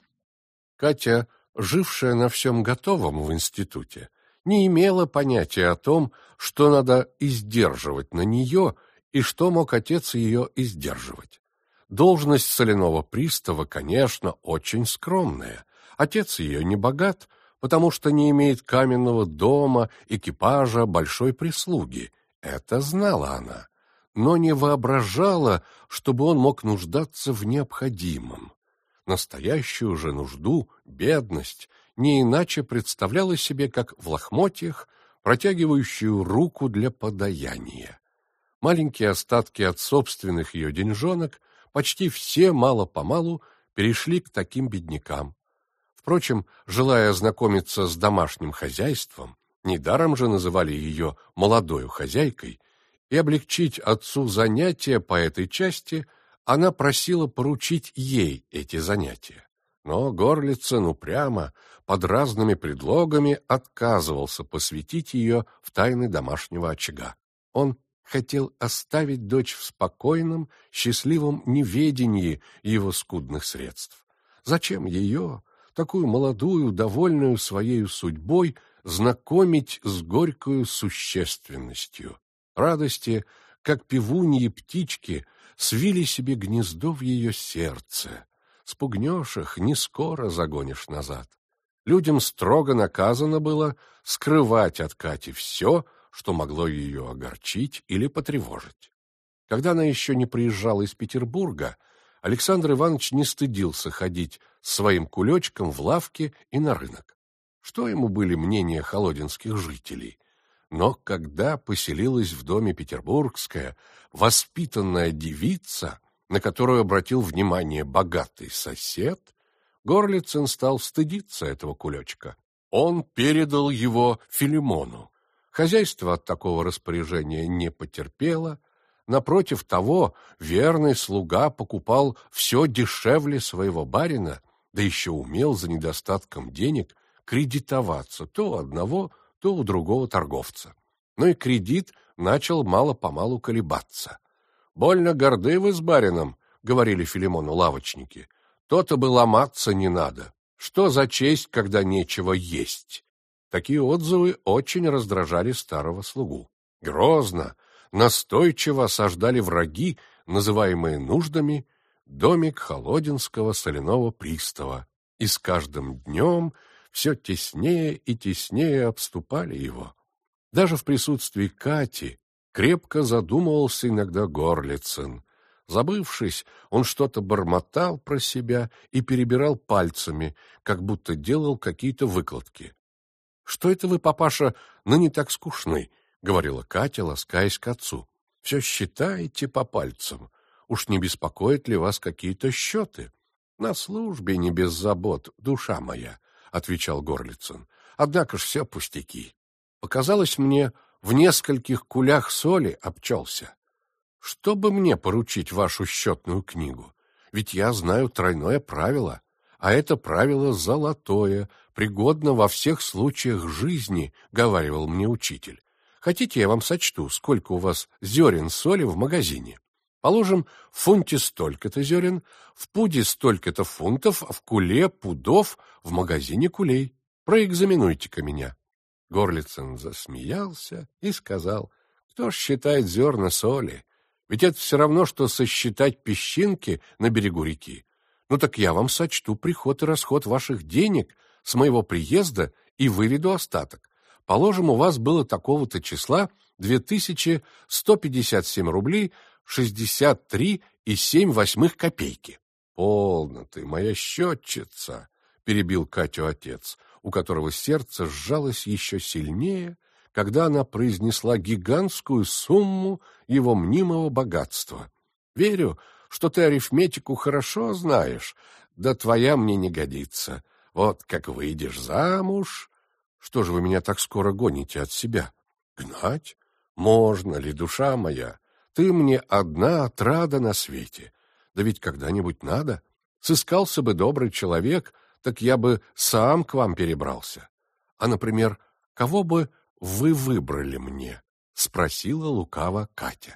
Катя, жившая на всем готовом в институте, не имела понятия о том, что надо издерживать на нее и что мог отец ее издерживать. Должность соляного пристава, конечно, очень скромная. Отец ее не богат, потому что не имеет каменного дома, экипажа, большой прислуги. Это знала она, но не воображала, чтобы он мог нуждаться в необходимом. Настоящую же нужду, бедность, не иначе представляла себе, как в лохмотьях, протягивающую руку для подаяния. Маленькие остатки от собственных ее деньжонок почти все мало-помалу перешли к таким беднякам. Впрочем, желая ознакомиться с домашним хозяйством, недаром же называли ее молодою хозяйкой, и облегчить отцу занятия по этой части, она просила поручить ей эти занятия. Но Горлицын упрямо, под разными предлогами, отказывался посвятить ее в тайны домашнего очага. Он хотел оставить дочь в спокойном, счастливом неведении его скудных средств. Зачем ее, такую молодую, довольную своей судьбой, знакомить с горькою существенностью? Радости, как певуньи птички, свили себе гнездо в ее сердце. Спугнешь их, не скоро загонишь назад. Людям строго наказано было скрывать от Кати все, что могло ее огорчить или потревожить. Когда она еще не приезжала из Петербурга, Александр Иванович не стыдился ходить с своим кулечком в лавке и на рынок. Что ему были мнения холодинских жителей? Но когда поселилась в доме петербургская, воспитанная девица, на которую обратил внимание богатый сосед, Горлицын стал стыдиться этого кулечка. Он передал его Филимону. Хозяйство от такого распоряжения не потерпело. Напротив того, верный слуга покупал все дешевле своего барина, да еще умел за недостатком денег кредитоваться то у одного, то у другого торговца. Но и кредит начал мало-помалу колебаться. «Больно горды вы с барином», — говорили Филимону лавочники. «То-то бы ломаться не надо. Что за честь, когда нечего есть?» Такие отзывы очень раздражали старого слугу. Грозно, настойчиво осаждали враги, называемые нуждами, домик холодинского соляного пристава, и с каждым днем все теснее и теснее обступали его. Даже в присутствии Кати, Крепко задумывался иногда Горлицын. Забывшись, он что-то бормотал про себя и перебирал пальцами, как будто делал какие-то выкладки. — Что это вы, папаша, ныне так скучны? — говорила Катя, ласкаясь к отцу. — Все считаете по пальцам. Уж не беспокоят ли вас какие-то счеты? — На службе не без забот, душа моя, — отвечал Горлицын. — Однако ж все пустяки. Показалось мне, в нескольких кулях соли обчелся. Что бы мне поручить вашу счетную книгу? Ведь я знаю тройное правило, а это правило золотое, пригодно во всех случаях жизни, — говаривал мне учитель. Хотите, я вам сочту, сколько у вас зерен соли в магазине? Положим, в фунте столько-то зерен, в пуде столько-то фунтов, в куле пудов, в магазине кулей. Проэкзаменуйте-ка меня. Горлицын засмеялся и сказал: кто ж считает зерна соли? Ведь это все равно, что сосчитать песчинки на берегу реки. Ну так я вам сочту приход и расход ваших денег с моего приезда и выведу остаток. Положим, у вас было такого-то числа 2157 рублей 63,7 копейки. — Полно ты, моя счетчица, — перебил Катю отец, у которого сердце сжалось еще сильнее, когда она произнесла гигантскую сумму его мнимого богатства. Верю, что ты арифметику хорошо знаешь, да твоя мне не годится. Вот как выйдешь замуж... Что же вы меня так скоро гоните от себя? Гнать? Можно ли, душа моя? Ты мне одна отрада на свете. Да ведь когда-нибудь надо. Сыскался бы добрый человек, так я бы сам к вам перебрался. А, например, кого бы вы выбрали мне? — спросила лукаво Катя.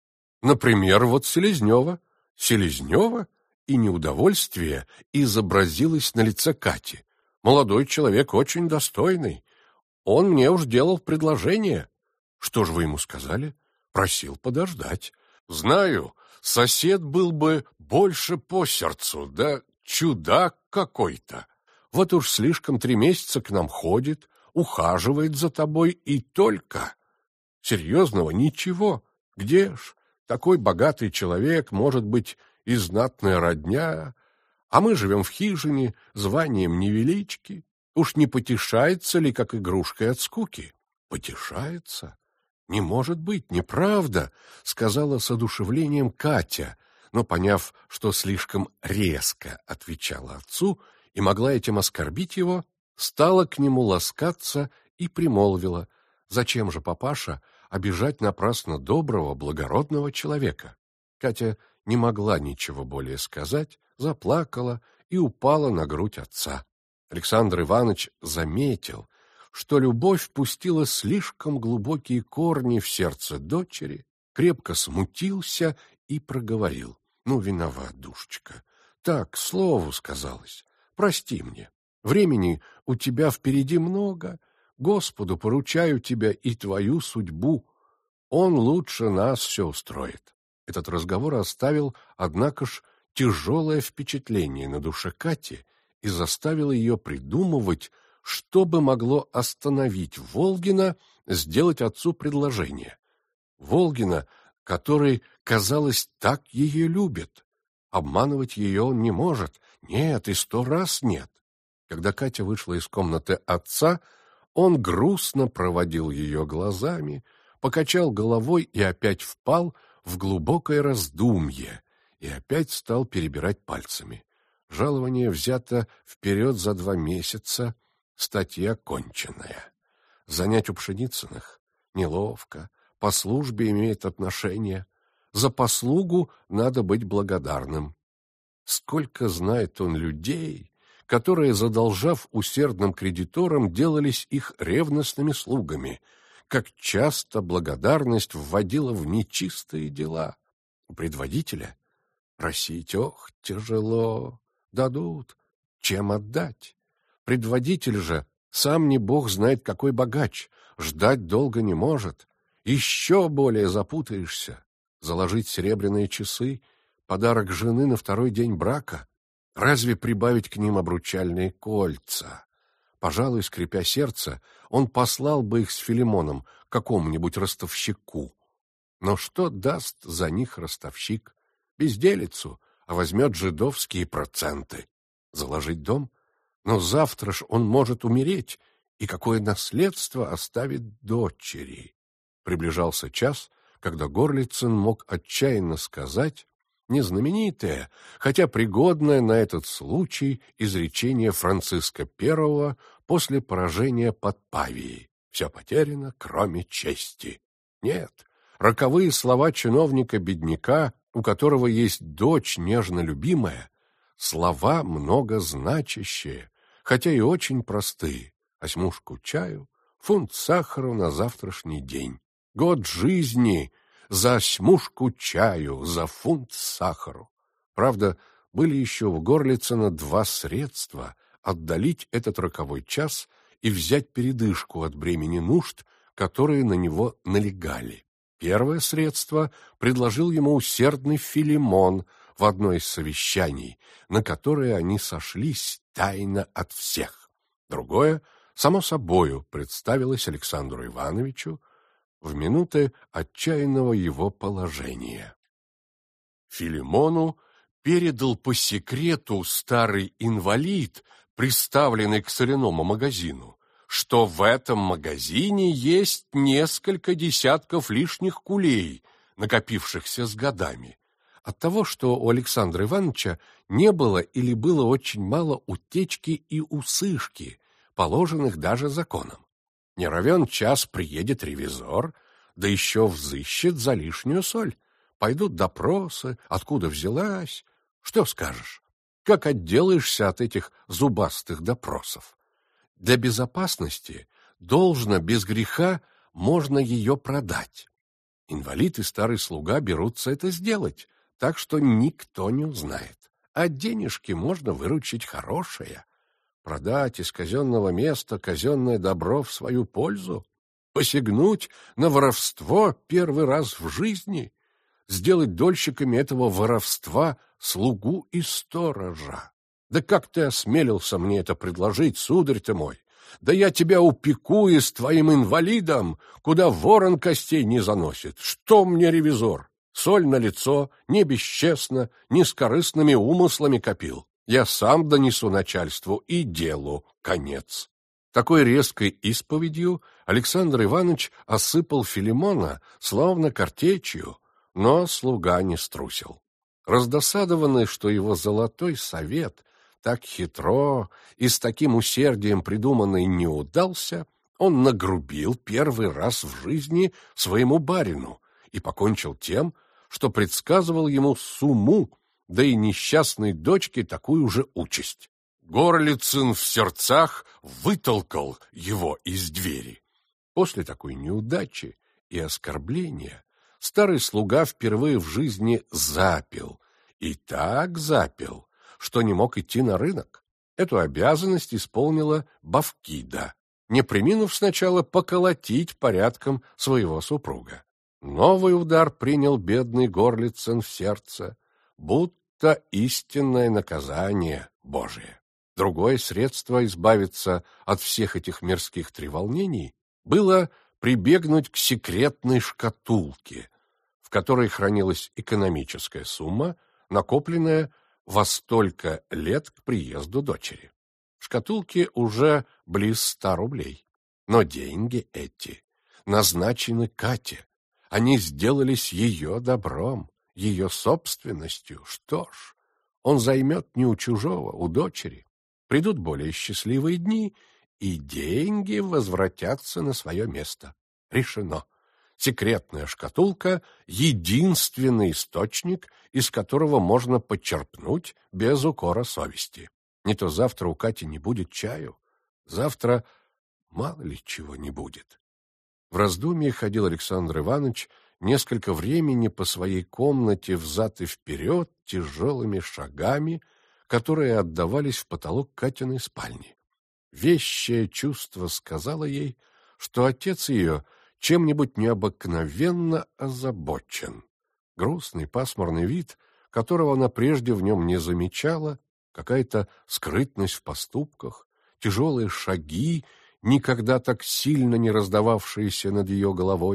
— Например, вот Селезнева. — Селезнева? И неудовольствие изобразилось на лице Кати. Молодой человек очень достойный. Он мне уж делал предложение. Что же вы ему сказали? Просил подождать. Знаю, сосед был бы больше по сердцу, да чудак какой-то. Вот уж слишком 3 месяца к нам ходит, ухаживает за тобой и только. Серьезного ничего. Где ж такой богатый человек, может быть, и знатная родня, а мы живем в хижине, званием невелички. Уж не потешается ли, как игрушкой от скуки? Потешается? Не может быть, неправда, — сказала с одушевлением Катя, но, поняв, что слишком резко отвечала отцу и могла этим оскорбить его, стала к нему ласкаться и примолвила: зачем же, папаша, обижать напрасно доброго, благородного человека? Катя не могла ничего более сказать, заплакала и упала на грудь отца. Александр Иванович заметил, что любовь пустила слишком глубокие корни в сердце дочери, крепко смутился и проговорил: ну, виноват, душечка, так, к слову сказалось, прости мне. Времени у тебя впереди много, Господу поручаю тебя и твою судьбу. Он лучше нас все устроит. Этот разговор оставил, однако ж, тяжелое впечатление на душе Кати и заставил ее придумывать, что бы могло остановить Волгина сделать отцу предложение. Волгина, который, казалось, так ее любит. Обманывать ее он не может. Нет, и 100 раз нет. Когда Катя вышла из комнаты отца, он грустно проводил ее глазами, покачал головой и опять впал в глубокое раздумье и опять стал перебирать пальцами. Жалование взято вперед за 2 месяца, статья конченная. Занять у Пшеницыных неловко, по службе имеет отношение. За послугу надо быть благодарным. Сколько знает он людей, которые, задолжав усердным кредиторам, делались их ревностными слугами, как часто благодарность вводила в нечистые дела. У предводителя просить, ох, тяжело, дадут, чем отдать. Предводитель же, сам не бог знает какой богач, ждать долго не может, еще более запутаешься. Заложить серебряные часы, подарок жены на 2-й день брака, разве прибавить к ним обручальные кольца? Пожалуй, скрипя сердце, он послал бы их с Филимоном какому-нибудь ростовщику. Но что даст за них ростовщик? Безделицу, а возьмет жидовские проценты. Заложить дом? Но завтра ж он может умереть, и какое наследство оставит дочери? Приближался час, когда Горлицын мог отчаянно сказать незнаменитое, хотя пригодное на этот случай изречение Франциска I после поражения под Павией: «Все потеряно, кроме чести». Нет, роковые слова чиновника-бедняка, у которого есть дочь нежно любимая, слова многозначащие, хотя и очень простые: осьмушку чаю, фунт сахара на завтрашний день, год жизни за осьмушку чаю, за фунт сахару. Правда, были еще у Горлицына два средства отдалить этот роковой час и взять передышку от бремени нужд, которые на него налегали. Первое средство предложил ему усердный Филимон в одно из совещаний, на которое они сошлись тайно от всех. Другое, само собою, представилось Александру Ивановичу в минуты отчаянного его положения. Филимону передал по секрету старый инвалид, приставленный к соляному магазину, что в этом магазине есть несколько десятков лишних кулей, накопившихся с годами, от того, что у Александра Ивановича не было или было очень мало утечки и усышки, положенных даже законом. Не равен час приедет ревизор, да еще взыщет за лишнюю соль. Пойдут допросы, откуда взялась. Что скажешь? Как отделаешься от этих зубастых допросов? Для безопасности должно без греха можно ее продать. Инвалид и старый слуга берутся это сделать, так что никто не узнает. А денежки можно выручить хорошие. Продать из казенного места казенное добро в свою пользу? Посягнуть на воровство первый раз в жизни? Сделать дольщиками этого воровства слугу и сторожа? Да как ты осмелился мне это предложить, сударь ты мой? Да я тебя упеку и с твоим инвалидом, куда ворон костей не заносит. Что мне ревизор? Соль на лицо, не бесчестно, не с корыстными умыслами копил. Я сам донесу начальству, и делу конец. Такой резкой исповедью Александр Иванович осыпал Филимона словно картечью, но слуга не струсил. Раздосадованный, что его золотой совет, так хитро и с таким усердием придуманный, не удался, он нагрубил первый раз в жизни своему барину и покончил тем, что предсказывал ему сумму, да и несчастной дочке такую же участь. Горлицын в сердцах вытолкал его из двери. После такой неудачи и оскорбления старый слуга впервые в жизни запил, и так запил, что не мог идти на рынок. Эту обязанность исполнила Бавкида, не преминув сначала поколотить порядком своего супруга. Новый удар принял бедный Горлицын в сердце, будто истинное наказание Божие. Другое средство избавиться от всех этих мирских треволнений было прибегнуть к секретной шкатулке, в которой хранилась экономическая сумма, накопленная во столько лет к приезду дочери. В шкатулке уже близ 100 рублей. Но деньги эти назначены Кате. Они сделались ее добром, ее собственностью. Что ж, он займет не у чужого, у дочери. Придут более счастливые дни, и деньги возвратятся на свое место. Решено. Секретная шкатулка — единственный источник, из которого можно почерпнуть без укора совести. Не то завтра у Кати не будет чаю, завтра мало ли чего не будет. В раздумье ходил Александр Иванович несколько времени по своей комнате взад и вперед тяжелыми шагами, которые отдавались в потолок Катиной спальни. Вещее чувство сказало ей, что отец ее чем-нибудь необыкновенно озабочен. Грустный пасмурный вид, которого она прежде в нем не замечала, какая-то скрытность в поступках, тяжелые шаги, никогда так сильно не раздававшиеся над ее головой,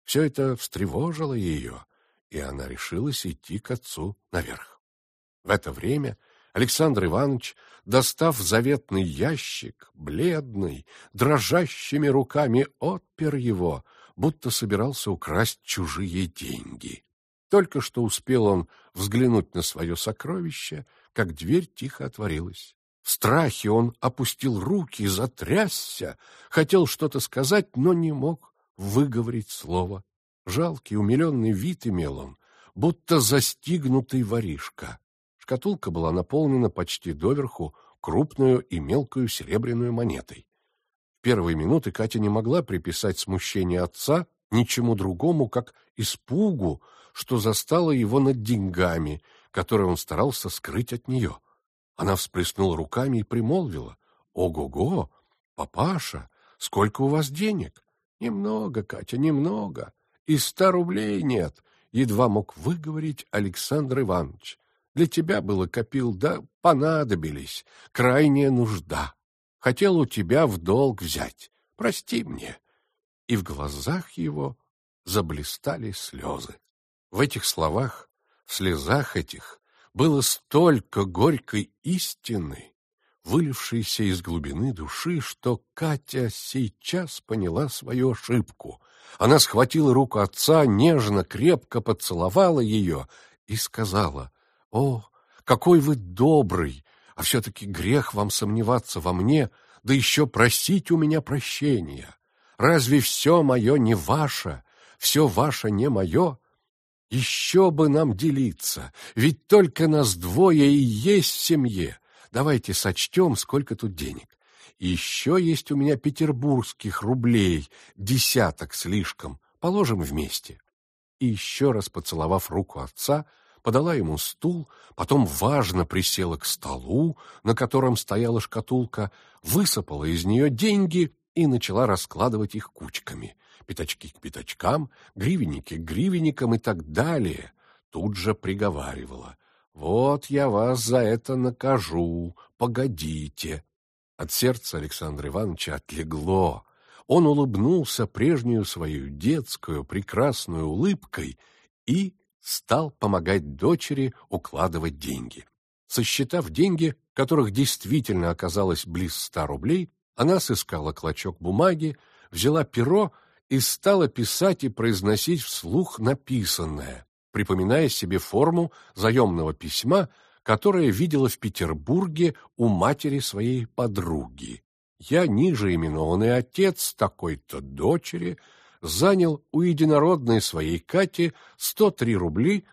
Все это встревожило ее, и она решилась идти к отцу наверх. В это время Александр Иванович, достав заветный ящик, бледный, дрожащими руками отпер его, будто собирался украсть чужие деньги. Только что успел он взглянуть на свое сокровище, как дверь тихо отворилась. В страхе он опустил руки, затрясся, хотел что-то сказать, но не мог выговорить слово. Жалкий, умиленный вид имел он, будто застигнутый воришка. Шкатулка была наполнена почти доверху крупную и мелкую серебряную монетой. В первые минуты Катя не могла приписать смущение отца ничему другому, как испугу, что застало его над деньгами, которые он старался скрыть от нее. Она всплеснула руками и примолвила: «Ого-го, папаша, сколько у вас денег?» «Немного, Катя, немного. И 100 рублей нет», — едва мог выговорить Александр Иванович. «Для тебя было копил, да понадобились. Крайняя нужда. Хотел у тебя в долг взять. Прости мне». И в глазах его заблистали слезы. В этих словах, в слезах этих, было столько горькой истины, вылившейся из глубины души, что Катя сейчас поняла свою ошибку. Она схватила руку отца, нежно, крепко поцеловала ее и сказала: «О, какой вы добрый! А все-таки грех вам сомневаться во мне, да еще просить у меня прощения. Разве все мое не ваше, все ваше не мое? Еще бы нам делиться, ведь только нас двое и есть в семье. Давайте сочтем, сколько тут денег. И еще есть у меня петербургских рублей, 10 слишком, положим вместе». И еще раз поцеловав руку отца, подала ему стул, потом важно присела к столу, на котором стояла шкатулка, высыпала из нее деньги и начала раскладывать их кучками. Пятачки к пятачкам, гривенники к гривенникам и так далее. Тут же приговаривала: «Вот я вас за это накажу, погодите». От сердца Александра Ивановича отлегло. Он улыбнулся прежнюю свою детскую прекрасную улыбкой и стал помогать дочери укладывать деньги. Сосчитав деньги, которых действительно оказалось близ 100 рублей, она сыскала клочок бумаги, взяла перо и стала писать и произносить вслух написанное, припоминая себе форму заемного письма, которое видела в Петербурге у матери своей подруги. «Я, ниже именованный отец такой-то дочери, занял у единородной своей Кати 103 рубли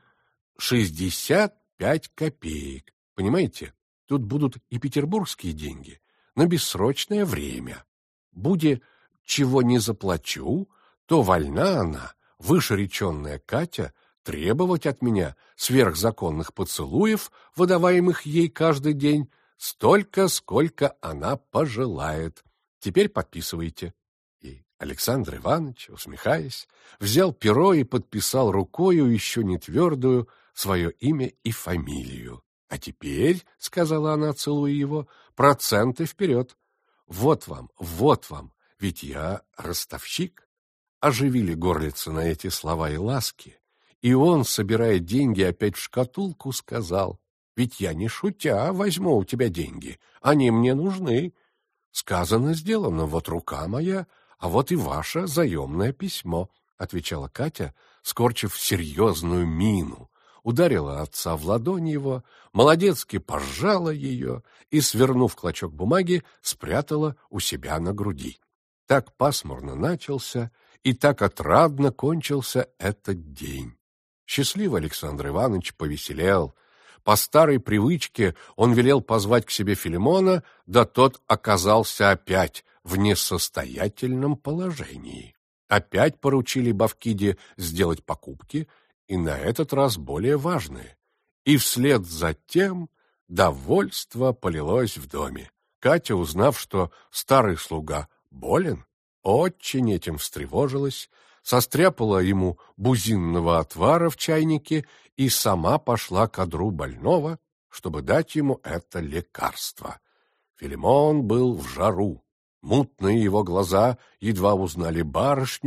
65 копеек. Понимаете, тут будут и петербургские деньги на бессрочное время. Буде чего не заплачу, то вольна она, вышереченная Катя, требовать от меня сверхзаконных поцелуев, выдаваемых ей каждый день, столько, сколько она пожелает. Теперь подписывайте». И Александр Иванович, усмехаясь, взял перо и подписал рукою, еще не твердую, свое имя и фамилию. «А теперь, — сказала она, целуя его, — проценты вперед. Вот вам, ведь я ростовщик». Оживили горлицы на эти слова и ласки, и он, собирая деньги опять в шкатулку, сказал: «Ведь я не шутя возьму у тебя деньги, они мне нужны. Сказано, сделано, вот рука моя, а вот и ваше заемное письмо», — отвечала Катя, скорчив серьезную мину, ударила отца в ладонь его, молодецки пожала ее и, свернув клочок бумаги, спрятала у себя на груди. Так пасмурно начался и так отрадно кончился этот день. Счастливый Александр Иванович повеселел. По старой привычке он велел позвать к себе Филимона, да тот оказался опять в несостоятельном положении. Опять поручили Бавкиде сделать покупки, и на этот раз более важные. И вслед за тем довольство полилось в доме. Катя, узнав, что старый слуга болен, очень этим встревожилась, состряпала ему бузинного отвара в чайнике и сама пошла к одру больного, чтобы дать ему это лекарство. Филимон был в жару. Мутные его глаза едва узнали барышню,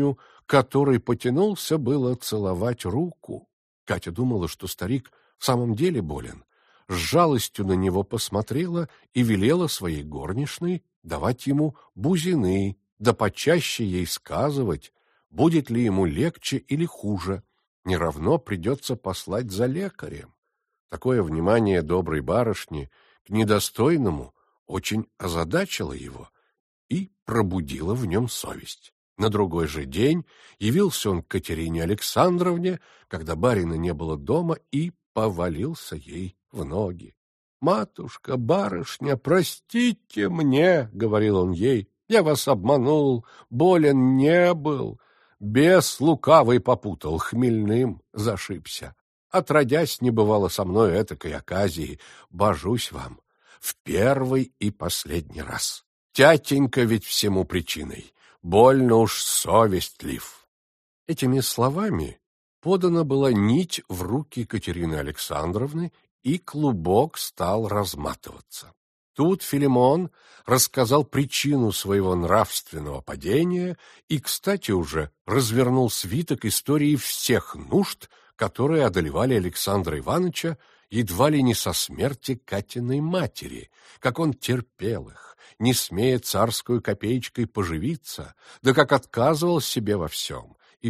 который потянулся было целовать руку. Катя думала, что старик в самом деле болен. С жалостью на него посмотрела и велела своей горничной давать ему бузины, да почаще ей сказывать, будет ли ему легче или хуже. Не равно придется послать за лекарем. Такое внимание доброй барышни к недостойному очень озадачило его и пробудило в нем совесть. На другой же день явился он к Катерине Александровне, когда барина не было дома, и повалился ей в ноги. «Матушка, барышня, простите мне, — говорил он ей, — я вас обманул, болен не был, бес лукавый попутал, хмельным зашибся. Отродясь, не бывало со мной этакой оказии, божусь вам, в первый и последний раз. Тятенька ведь всему причиной, больно уж совестлив». Этими словами подана была нить в руки Катерины Александровны, и клубок стал разматываться. Тут Филимон рассказал причину своего нравственного падения и, кстати, уже развернул свиток истории всех нужд, которые одолевали Александра Ивановича едва ли не со смерти Катиной матери, как он терпел их, не смея царскую копеечкой поживиться, да как отказывал себе во всем, и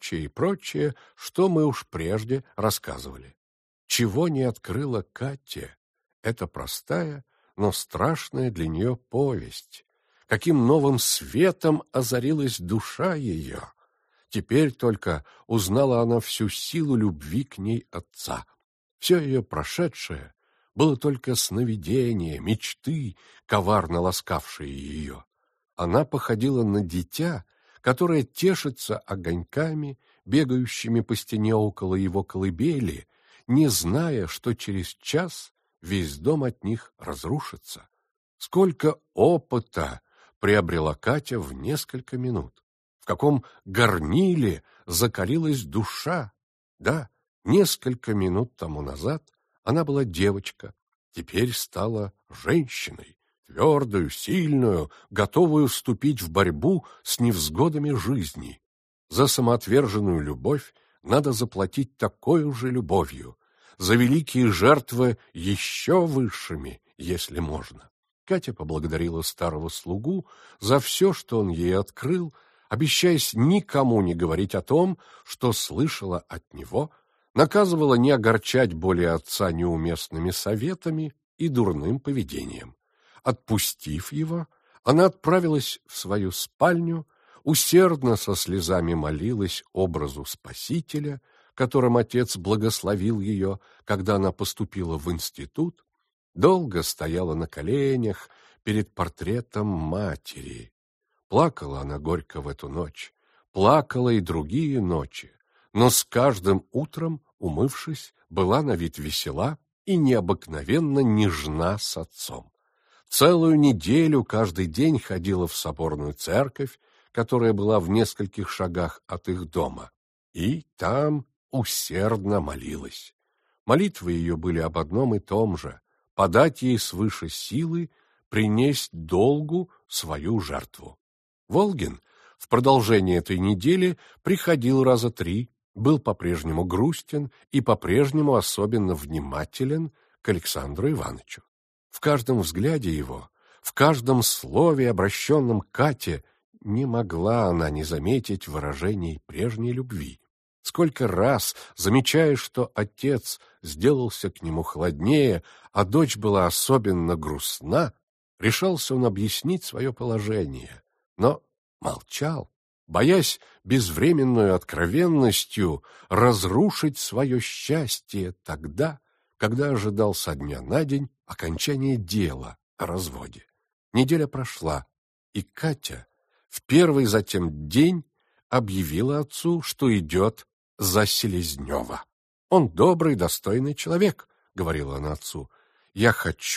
прочее, что мы уж прежде рассказывали. Чего не открыла Катя, это простая, но страшная для нее повесть. Каким новым светом озарилась душа ее! Теперь только узнала она всю силу любви к ней отца. Все ее прошедшее было только сновидение, мечты, коварно ласкавшие ее. Она походила на дитя, которое тешится огоньками, бегающими по стене около его колыбели, не зная, что через час весь дом от них разрушится. Сколько опыта приобрела Катя в несколько минут! В каком горниле закалилась душа! Да, несколько минут тому назад она была девочка, теперь стала женщиной, твердую, сильную, готовую вступить в борьбу с невзгодами жизни. За самоотверженную любовь надо заплатить такой же любовью, за великие жертвы еще высшими, если можно. Катя поблагодарила старого слугу за все, что он ей открыл, обещаясь никому не говорить о том, что слышала от него, наказывала не огорчать более отца неуместными советами и дурным поведением. Отпустив его, она отправилась в свою спальню, усердно со слезами молилась образу Спасителя, которым отец благословил ее, когда она поступила в институт, долго стояла на коленях перед портретом матери. Плакала она горько в эту ночь, плакала и другие ночи, но с каждым утром, умывшись, была на вид весела и необыкновенно нежна с отцом. Целую неделю каждый день ходила в соборную церковь, которая была в нескольких шагах от их дома, и там усердно молилась. Молитвы ее были об одном и том же — подать ей свыше силы, принесть долгу свою жертву. Волгин в продолжение этой недели приходил раза 3, был по-прежнему грустен и по-прежнему особенно внимателен к Александру Ивановичу. В каждом взгляде его, в каждом слове, обращенном к Кате, не могла она не заметить выражений прежней любви. Сколько раз, замечая, что отец сделался к нему холоднее, а дочь была особенно грустна, решался он объяснить свое положение, но молчал, боясь безвременную откровенностью разрушить свое счастье тогда, когда ожидал со дня на день окончания дела о разводе. Неделя прошла, и Катя в первый затем день объявила отцу, что идет за Селезнева. «Он добрый, достойный человек», — говорила она отцу. «Я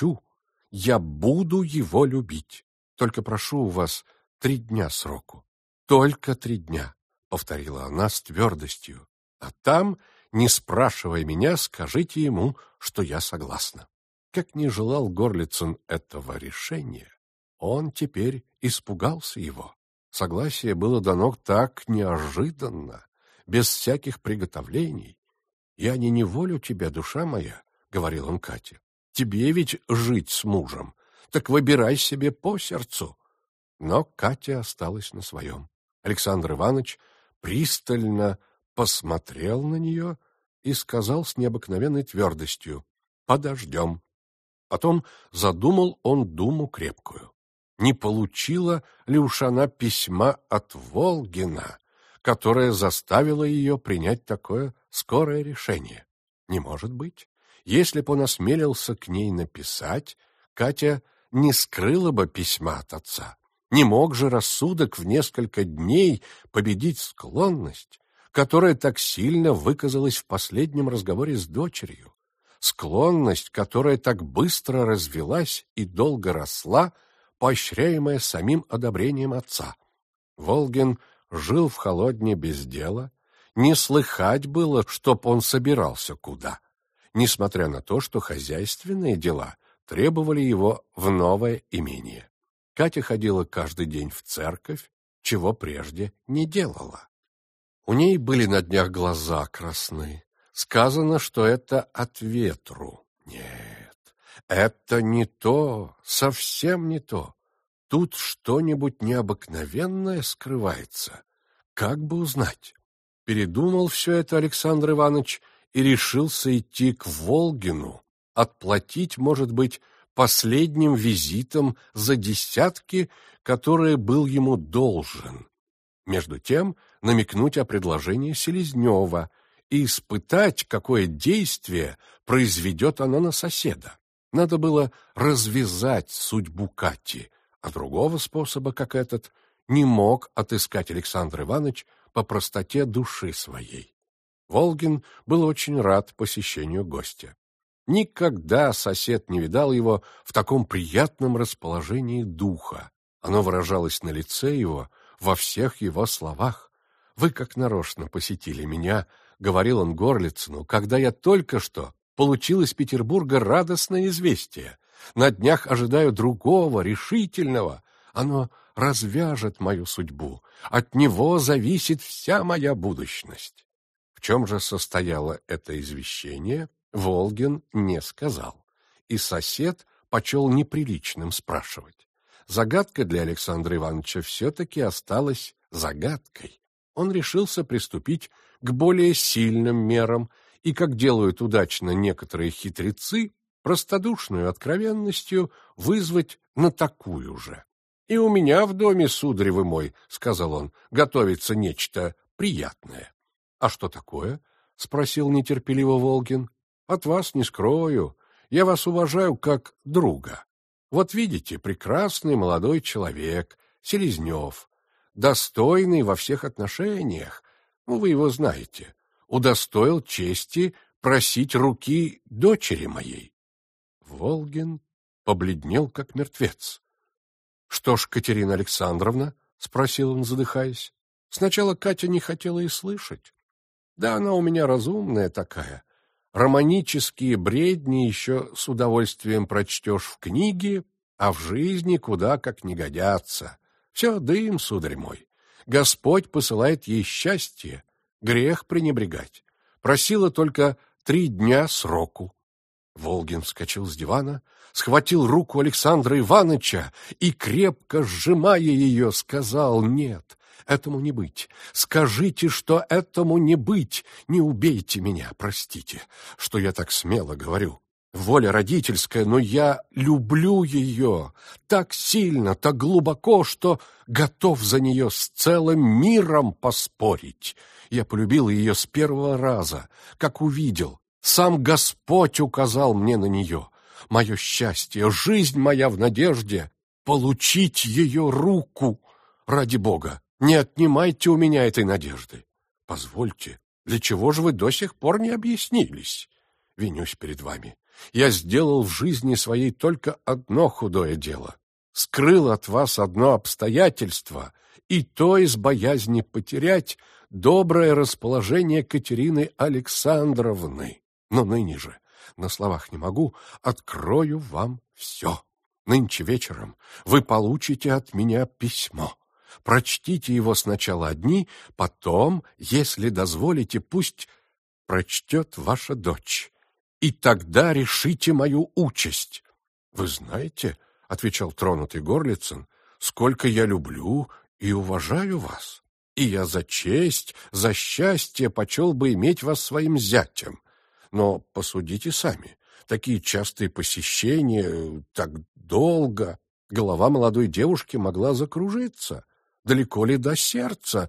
буду его любить. Только прошу у вас 3 дня сроку». «Только 3 дня», — повторила она с твердостью. «А там, не спрашивая меня, скажите ему, что я согласна». Как не желал Горлицын этого решения, он теперь испугался его. Согласие было дано так неожиданно, без всяких приготовлений. «Я не неволю тебя, душа моя», — говорил он Кате. «Тебе ведь жить с мужем, так выбирай себе по сердцу». Но Катя осталась на своем. Александр Иванович пристально посмотрел на нее и сказал с необыкновенной твердостью: «Подождем». Потом задумал он думу крепкую. Не получила ли уж она письма от Волгина, которое заставило ее принять такое скорое решение? Не может быть. Если б он осмелился к ней написать, Катя не скрыла бы письма от отца. Не мог же рассудок в несколько дней победить склонность, которая так сильно выказалась в последнем разговоре с дочерью, склонность, которая так быстро развилась и долго росла, поощряемая самим одобрением отца. Волгин жил в Холодне без дела, не слыхать было, чтоб он собирался куда, несмотря на то, что хозяйственные дела требовали его в новое имение. Катя ходила каждый день в церковь, чего прежде не делала. У ней были на днях глаза красны. Сказано, что это от ветру. Нет, это не то, совсем не то. Тут что-нибудь необыкновенное скрывается. Как бы узнать? Передумал все это Александр Иванович и решился идти к Волгину, отплатить, может быть, последним визитом за десятки, которые был ему должен. Между тем намекнуть о предложении Селезнева и испытать, какое действие произведет оно на соседа. Надо было развязать судьбу Кати, а другого способа, как этот, не мог отыскать Александр Иванович по простоте души своей. Волгин был очень рад посещению гостя. Никогда сосед не видал его в таком приятном расположении духа. Оно выражалось на лице его, во всех его словах. «Вы как нарочно посетили меня», — говорил он Горлицыну, «когда я только что получил из Петербурга радостное известие. На днях ожидаю другого, решительного. Оно развяжет мою судьбу. От него зависит вся моя будущность». В чем же состояло это извещение, Волгин не сказал, и сосед почел неприличным спрашивать. Загадка для Александра Ивановича все-таки осталась загадкой. Он решился приступить к более сильным мерам и, как делают удачно некоторые хитрецы, простодушную откровенностью вызвать на такую же. «И у меня в доме, сударь вы мой, — сказал он, — готовится нечто приятное». «А что такое?» — спросил нетерпеливо Волгин. «От вас не скрою. Я вас уважаю как друга. Вот видите, прекрасный молодой человек, Селезнев, достойный во всех отношениях, вы его знаете, удостоил чести просить руки дочери моей». Волгин побледнел, как мертвец. «Что ж, Катерина Александровна?» — спросил он, задыхаясь. Сначала Катя не хотела и слышать. «Да она у меня разумная такая. Романические бредни еще с удовольствием прочтешь в книге, а в жизни куда как не годятся. Все дым, сударь мой. Господь посылает ей счастье, грех пренебрегать. Просила только 3 дня сроку». Волгин вскочил с дивана, схватил руку Александра Ивановича и, крепко сжимая ее, сказал: «Нет, этому не быть. Скажите, что этому не быть. Не убейте меня, простите, что я так смело говорю. Воля родительская, но я люблю ее так сильно, так глубоко, что готов за нее с целым миром поспорить. Я полюбил ее с первого раза, как увидел. Сам Господь указал мне на нее. Мое счастье, жизнь моя в надежде получить ее руку. Ради Бога, не отнимайте у меня этой надежды. Позвольте, для чего же вы до сих пор не объяснились? Винюсь перед вами. Я сделал в жизни своей только одно худое дело. Скрыл от вас одно обстоятельство, и то из боязни потерять доброе расположение Катерины Александровны. Но ныне же, на словах не могу, открою вам все. Нынче вечером вы получите от меня письмо. Прочтите его сначала одни, потом, если дозволите, пусть прочтет ваша дочь, и тогда решите мою участь». «Вы знаете, — отвечал тронутый Горлицын, — сколько я люблю и уважаю вас, и я за честь, за счастье почел бы иметь вас своим зятем. Но посудите сами, такие частые посещения, так долго, голова молодой девушки могла закружиться. Далеко ли до сердца?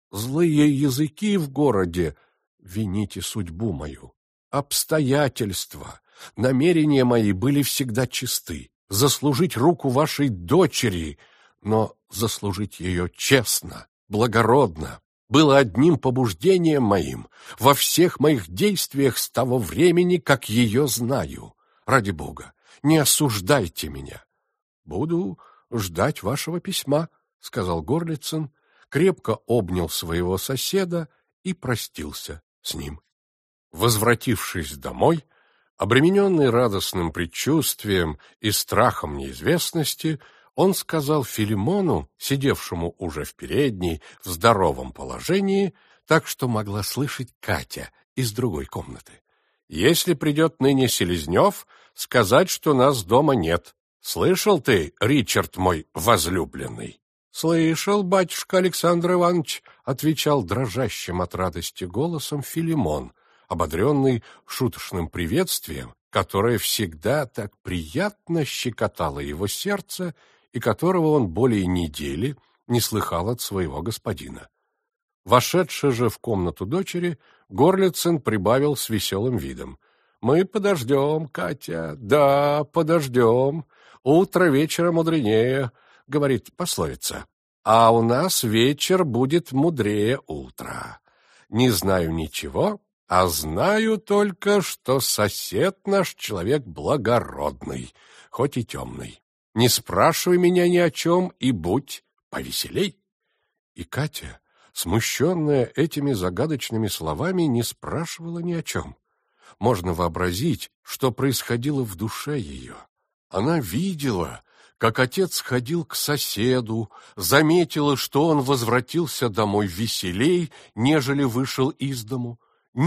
Злые языки в городе. Вините судьбу мою. Обстоятельства, намерения мои были всегда чисты. Заслужить руку вашей дочери, но заслужить ее честно, благородно, было одним побуждением моим во всех моих действиях с того времени, как ее знаю. Ради Бога, не осуждайте меня. «Буду ждать вашего письма», — сказал Горлицын, крепко обнял своего соседа и простился с ним. Возвратившись домой, обремененный радостным предчувствием и страхом неизвестности, он сказал Филимону, сидевшему уже в передней, в здоровом положении, так что могла слышать Катя из другой комнаты: «Если придет ныне Селезнев, сказать, что нас дома нет. Слышал ты, Ричард мой возлюбленный?» «Слышал, батюшка Александр Иванович», — отвечал дрожащим от радости голосом Филимон, ободренный шуточным приветствием, которое всегда так приятно щекотало его сердце и которого он более недели не слыхал от своего господина. Вошедший же в комнату дочери, Горлицын прибавил с веселым видом: «Мы подождем, Катя, да, подождем. Утро вечера мудренее, — говорит пословица, — а у нас вечер будет мудрее утра. Не знаю ничего, а знаю только, что сосед наш человек благородный, хоть и темный. Не спрашивай меня ни о чем и будь повеселей». И Катя, смущенная этими загадочными словами, не спрашивала ни о чем. Можно вообразить, что происходило в душе ее. Она видела, как отец ходил к соседу, заметила, что он возвратился домой веселей, нежели вышел из дому,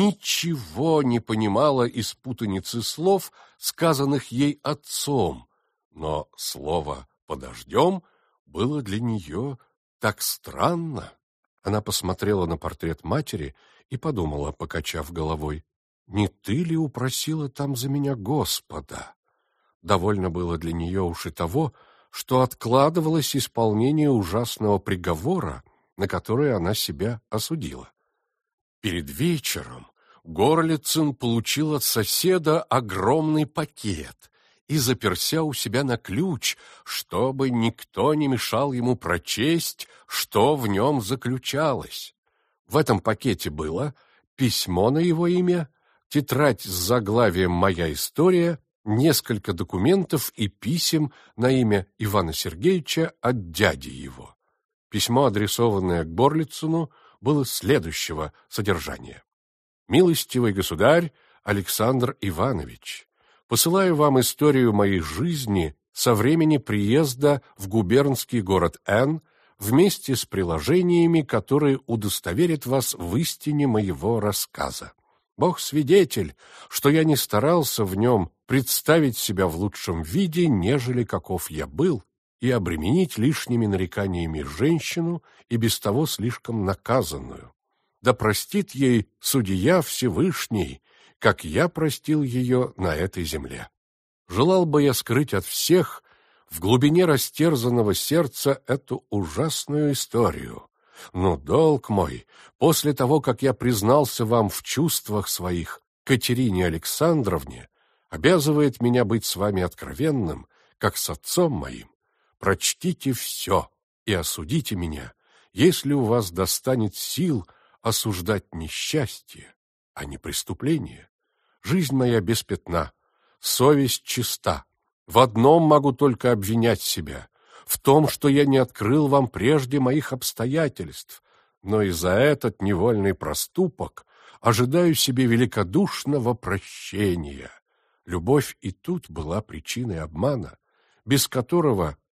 ничего не понимала из путаницы слов, сказанных ей отцом, но слово «подождем» было для нее так странно. Она посмотрела на портрет матери и подумала, покачав головой: «Не ты ли упросила там за меня Господа?» Довольно было для нее уж и того, что откладывалось исполнение ужасного приговора, на который она себя осудила. Перед вечером Горлицын получил от соседа огромный пакет и заперся у себя на ключ, чтобы никто не мешал ему прочесть, что в нем заключалось. В этом пакете было письмо на его имя, тетрадь с заглавием «Моя история», несколько документов и писем на имя Ивана Сергеевича от дяди его. Письмо, адресованное к Горлицыну, было следующего содержания: «Милостивый государь Александр Иванович, посылаю вам историю моей жизни со времени приезда в губернский город Н. вместе с приложениями, которые удостоверят вас в истине моего рассказа. Бог свидетель, что я не старался в нем представить себя в лучшем виде, нежели каков я был, и обременить лишними нареканиями женщину, и без того слишком наказанную. Да простит ей Судья Всевышний, как я простил ее на этой земле. Желал бы я скрыть от всех в глубине растерзанного сердца эту ужасную историю. Но долг мой, после того, как я признался вам в чувствах своих Катерине Александровне, обязывает меня быть с вами откровенным, как с отцом моим. Прочтите все и осудите меня, если у вас достанет сил осуждать несчастье, а не преступление. Жизнь моя без пятна, совесть чиста. В одном могу только обвинять себя — в том, что я не открыл вам прежде моих обстоятельств, но и за этот невольный проступок ожидаю себе великодушного прощения. Любовь и тут была причиной обмана, без которого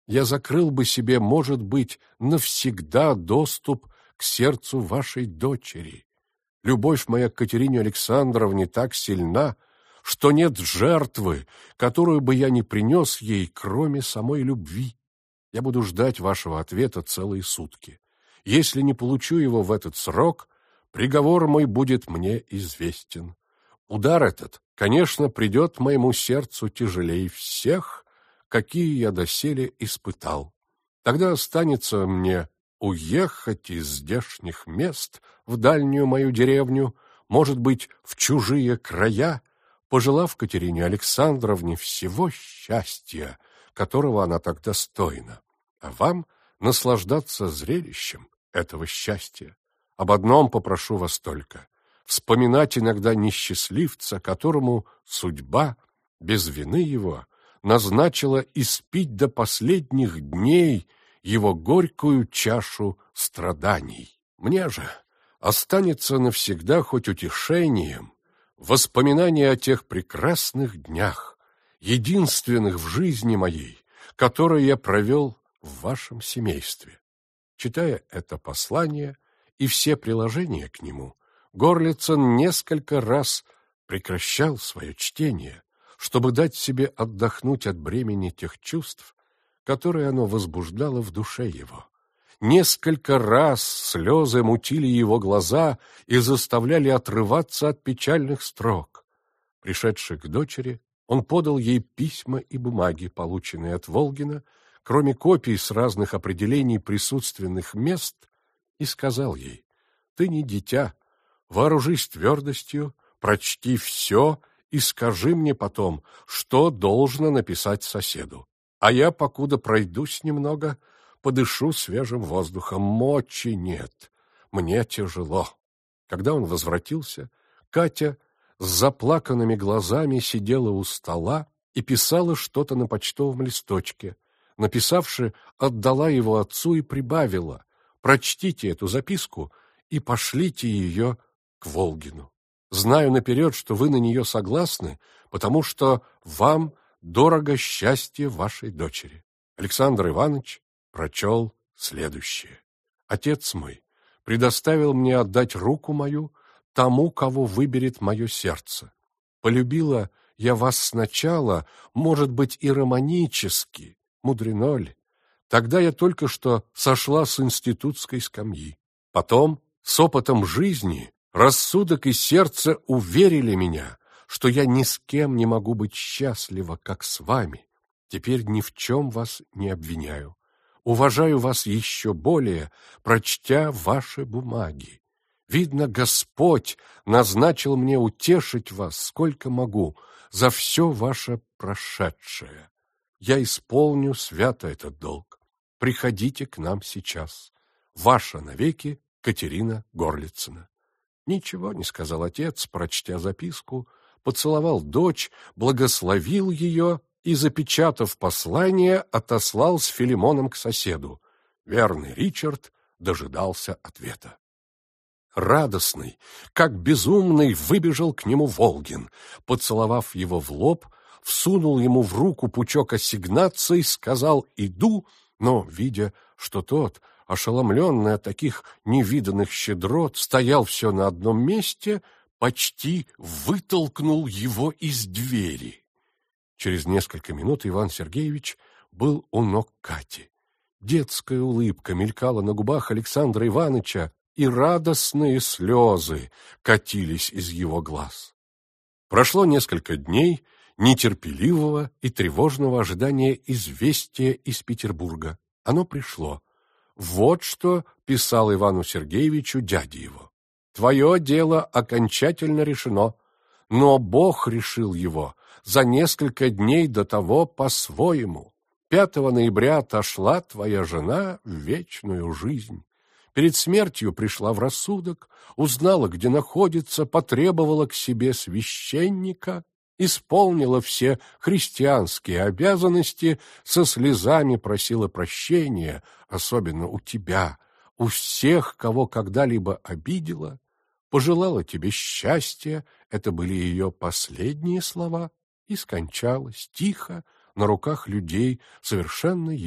я закрыл бы себе, может быть, навсегда доступ к сердцу вашей дочери. Любовь моя к Катерине Александровне так сильна, что нет жертвы, которую бы я не принес ей, кроме самой любви. Я буду ждать вашего ответа целые сутки. Если не получу его в этот срок, приговор мой будет мне известен. Удар этот, конечно, придет моему сердцу тяжелее всех, какие я доселе испытал. Тогда останется мне уехать из здешних мест в дальнюю мою деревню, может быть, в чужие края, пожелав Катерине Александровне всего счастья, которого она так достойна, а вам наслаждаться зрелищем этого счастья. Об одном попрошу вас только — вспоминать иногда несчастливца, которому судьба, без вины его, назначила испить до последних дней его горькую чашу страданий. Мне же останется навсегда хоть утешением воспоминание о тех прекрасных днях, единственных в жизни моей, которые я провел в вашем семействе. Читая это послание и все приложения к нему, Горлицын несколько раз прекращал свое чтение, чтобы дать себе отдохнуть от бремени тех чувств, которые оно возбуждало в душе его. Несколько раз слезы мутили его глаза и заставляли отрываться от печальных строк. Пришедший к дочери, он подал ей письма и бумаги, полученные от Волгина, кроме копий с разных определений присутственных мест, и сказал ей: «Ты не дитя, вооружись твердостью, прочти все и скажи мне потом, что должно написать соседу. А я, покуда пройдусь немного, подышу свежим воздухом. Мочи нет, мне тяжело». Когда он возвратился, Катя с заплаканными глазами сидела у стола и писала что-то на почтовом листочке. Написавши, отдала его отцу и прибавила: «Прочтите эту записку и пошлите ее к Волгину. Знаю наперед, что вы на нее согласны, потому что вам дорого счастье вашей дочери». Александр Иванович прочел следующее: «Отец мой предоставил мне отдать руку мою тому, кого выберет мое сердце. Полюбила я вас сначала, может быть, и романически, мудрено ли? Тогда я только что сошла с институтской скамьи. Потом, с опытом жизни, рассудок и сердце уверили меня, что я ни с кем не могу быть счастлива, как с вами. Теперь ни в чем вас не обвиняю. Уважаю вас еще более, прочтя ваши бумаги. Видно, Господь назначил мне утешить вас, сколько могу, за все ваше прошедшее. Я исполню свято этот долг. Приходите к нам сейчас. Ваша навеки Катерина Горлицына». Ничего не сказал отец, прочтя записку, поцеловал дочь, благословил ее и, запечатав послание, отослал с Филимоном к соседу. Верный Ричард дожидался ответа. Радостный, как безумный, выбежал к нему Волгин. Поцеловав его в лоб, всунул ему в руку пучок ассигнаций, сказал «иду», но, видя, что тот, ошеломленный от таких невиданных щедрот, стоял все на одном месте, почти вытолкнул его из двери. Через несколько минут Иван Сергеевич был у ног Кати. Детская улыбка мелькала на губах Александра Ивановича, и радостные слезы катились из его глаз. Прошло несколько дней нетерпеливого и тревожного ожидания известия из Петербурга. Оно пришло. Вот что писал Ивану Сергеевичу дядя его: «Твое дело окончательно решено, но Бог решил его за несколько дней до того по-своему. 5 ноября отошла твоя жена в вечную жизнь. Перед смертью пришла в рассудок, узнала, где находится, потребовала к себе священника, исполнила все христианские обязанности, со слезами просила прощения, особенно у тебя, у всех, кого когда-либо обидела, пожелала тебе счастья, это были ее последние слова, и скончалась тихо на руках людей, совершенно ей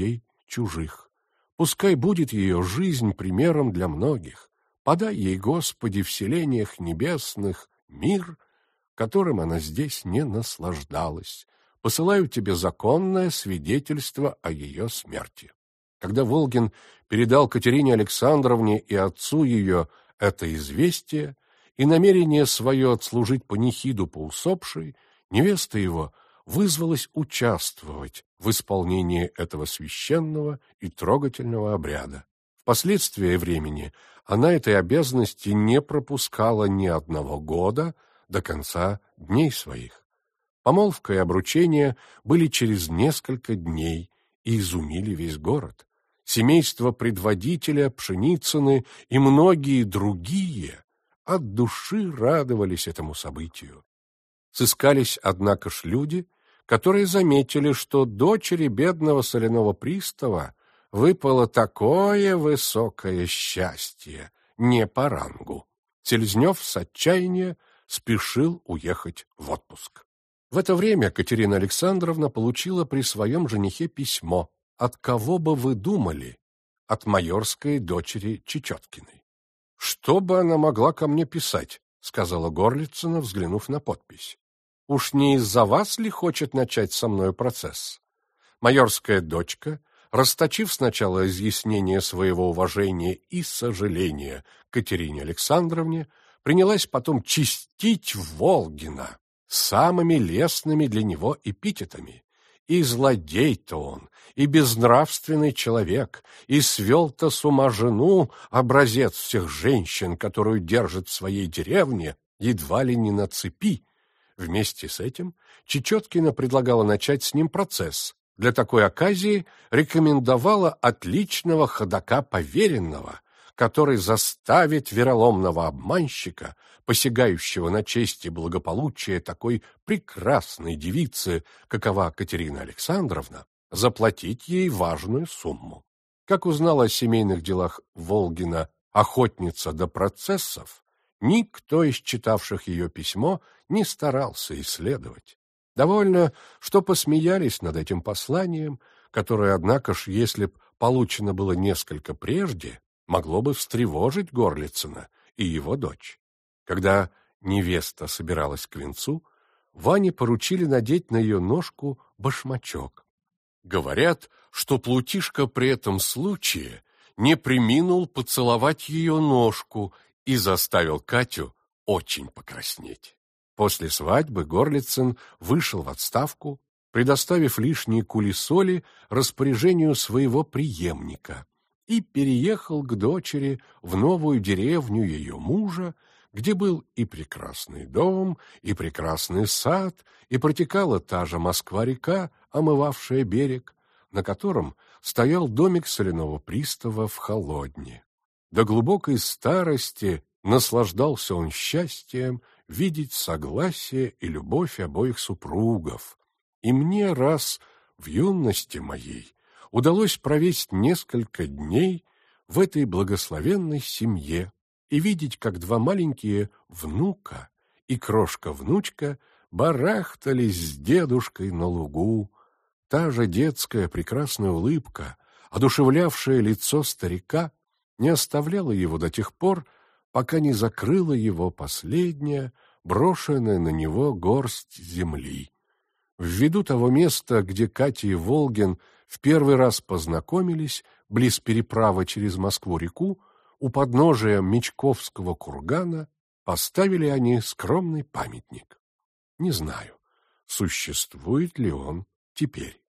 чужих. Пускай будет ее жизнь примером для многих. Подай ей, Господи, в селениях небесных мир, которым она здесь не наслаждалась. Посылаю тебе законное свидетельство о ее смерти». Когда Волгин передал Катерине Александровне и отцу ее это известие и намерение свое отслужить панихиду по усопшей, невеста его вызвалась участвовать в исполнении этого священного и трогательного обряда. Впоследствии времени она этой обязанности не пропускала ни одного года до конца дней своих. Помолвка и обручение были через несколько дней и изумили весь город. Семейство предводителя Пшеницыны и многие другие от души радовались этому событию. Сыскались, однако ж, люди, которые заметили, что дочери бедного соляного пристава выпало такое высокое счастье, не по рангу. Селезнев с отчаяния спешил уехать в отпуск. В это время Катерина Александровна получила при своем женихе письмо. От кого бы вы думали? От майорской дочери Чечеткиной. «Что бы она могла ко мне писать?» — сказала Горлицына, взглянув на подпись. «Уж не из-за вас ли хочет начать со мною процесс?» Майорская дочка, расточив сначала изъяснение своего уважения и сожаления Катерине Александровне, принялась потом чистить Волгина самыми лестными для него эпитетами. И злодей-то он, и безнравственный человек, и свел-то с ума жену, образец всех женщин, которую держит в своей деревне, едва ли не на цепи. Вместе с этим Чечеткина предлагала начать с ним процесс. Для такой оказии рекомендовала отличного ходока поверенного, который заставит вероломного обманщика, посягающего на честь и благополучие такой прекрасной девицы, какова Катерина Александровна, заплатить ей важную сумму. Как узнала о семейных делах Волгина охотница до процессов, никто из читавших ее письмо не старался исследовать. Довольно, что посмеялись над этим посланием, которое, однако ж, если б получено было несколько прежде, могло бы встревожить Горлицына и его дочь. Когда невеста собиралась к венцу, Ване поручили надеть на ее ножку башмачок. Говорят, что Плутишка при этом случае не преминул поцеловать ее ножку и заставил Катю очень покраснеть. После свадьбы Горлицын вышел в отставку, предоставив лишние кули соли распоряжению своего преемника, и переехал к дочери в новую деревню ее мужа, где был и прекрасный дом, и прекрасный сад, и протекала та же Москва-река, омывавшая берег, на котором стоял домик соляного пристава в Холодне. До глубокой старости наслаждался он счастьем видеть согласие и любовь обоих супругов. И мне раз в юности моей удалось провести несколько дней в этой благословенной семье и видеть, как два маленькие внука и крошка-внучка барахтались с дедушкой на лугу. Та же детская прекрасная улыбка, одушевлявшая лицо старика, не оставляла его до тех пор, пока не закрыла его последняя, брошенная на него горсть земли. Ввиду того места, где Катя и Волгин в первый раз познакомились, близ переправы через Москву-реку, у подножия Мечковского кургана поставили они скромный памятник. Не знаю, существует ли он теперь.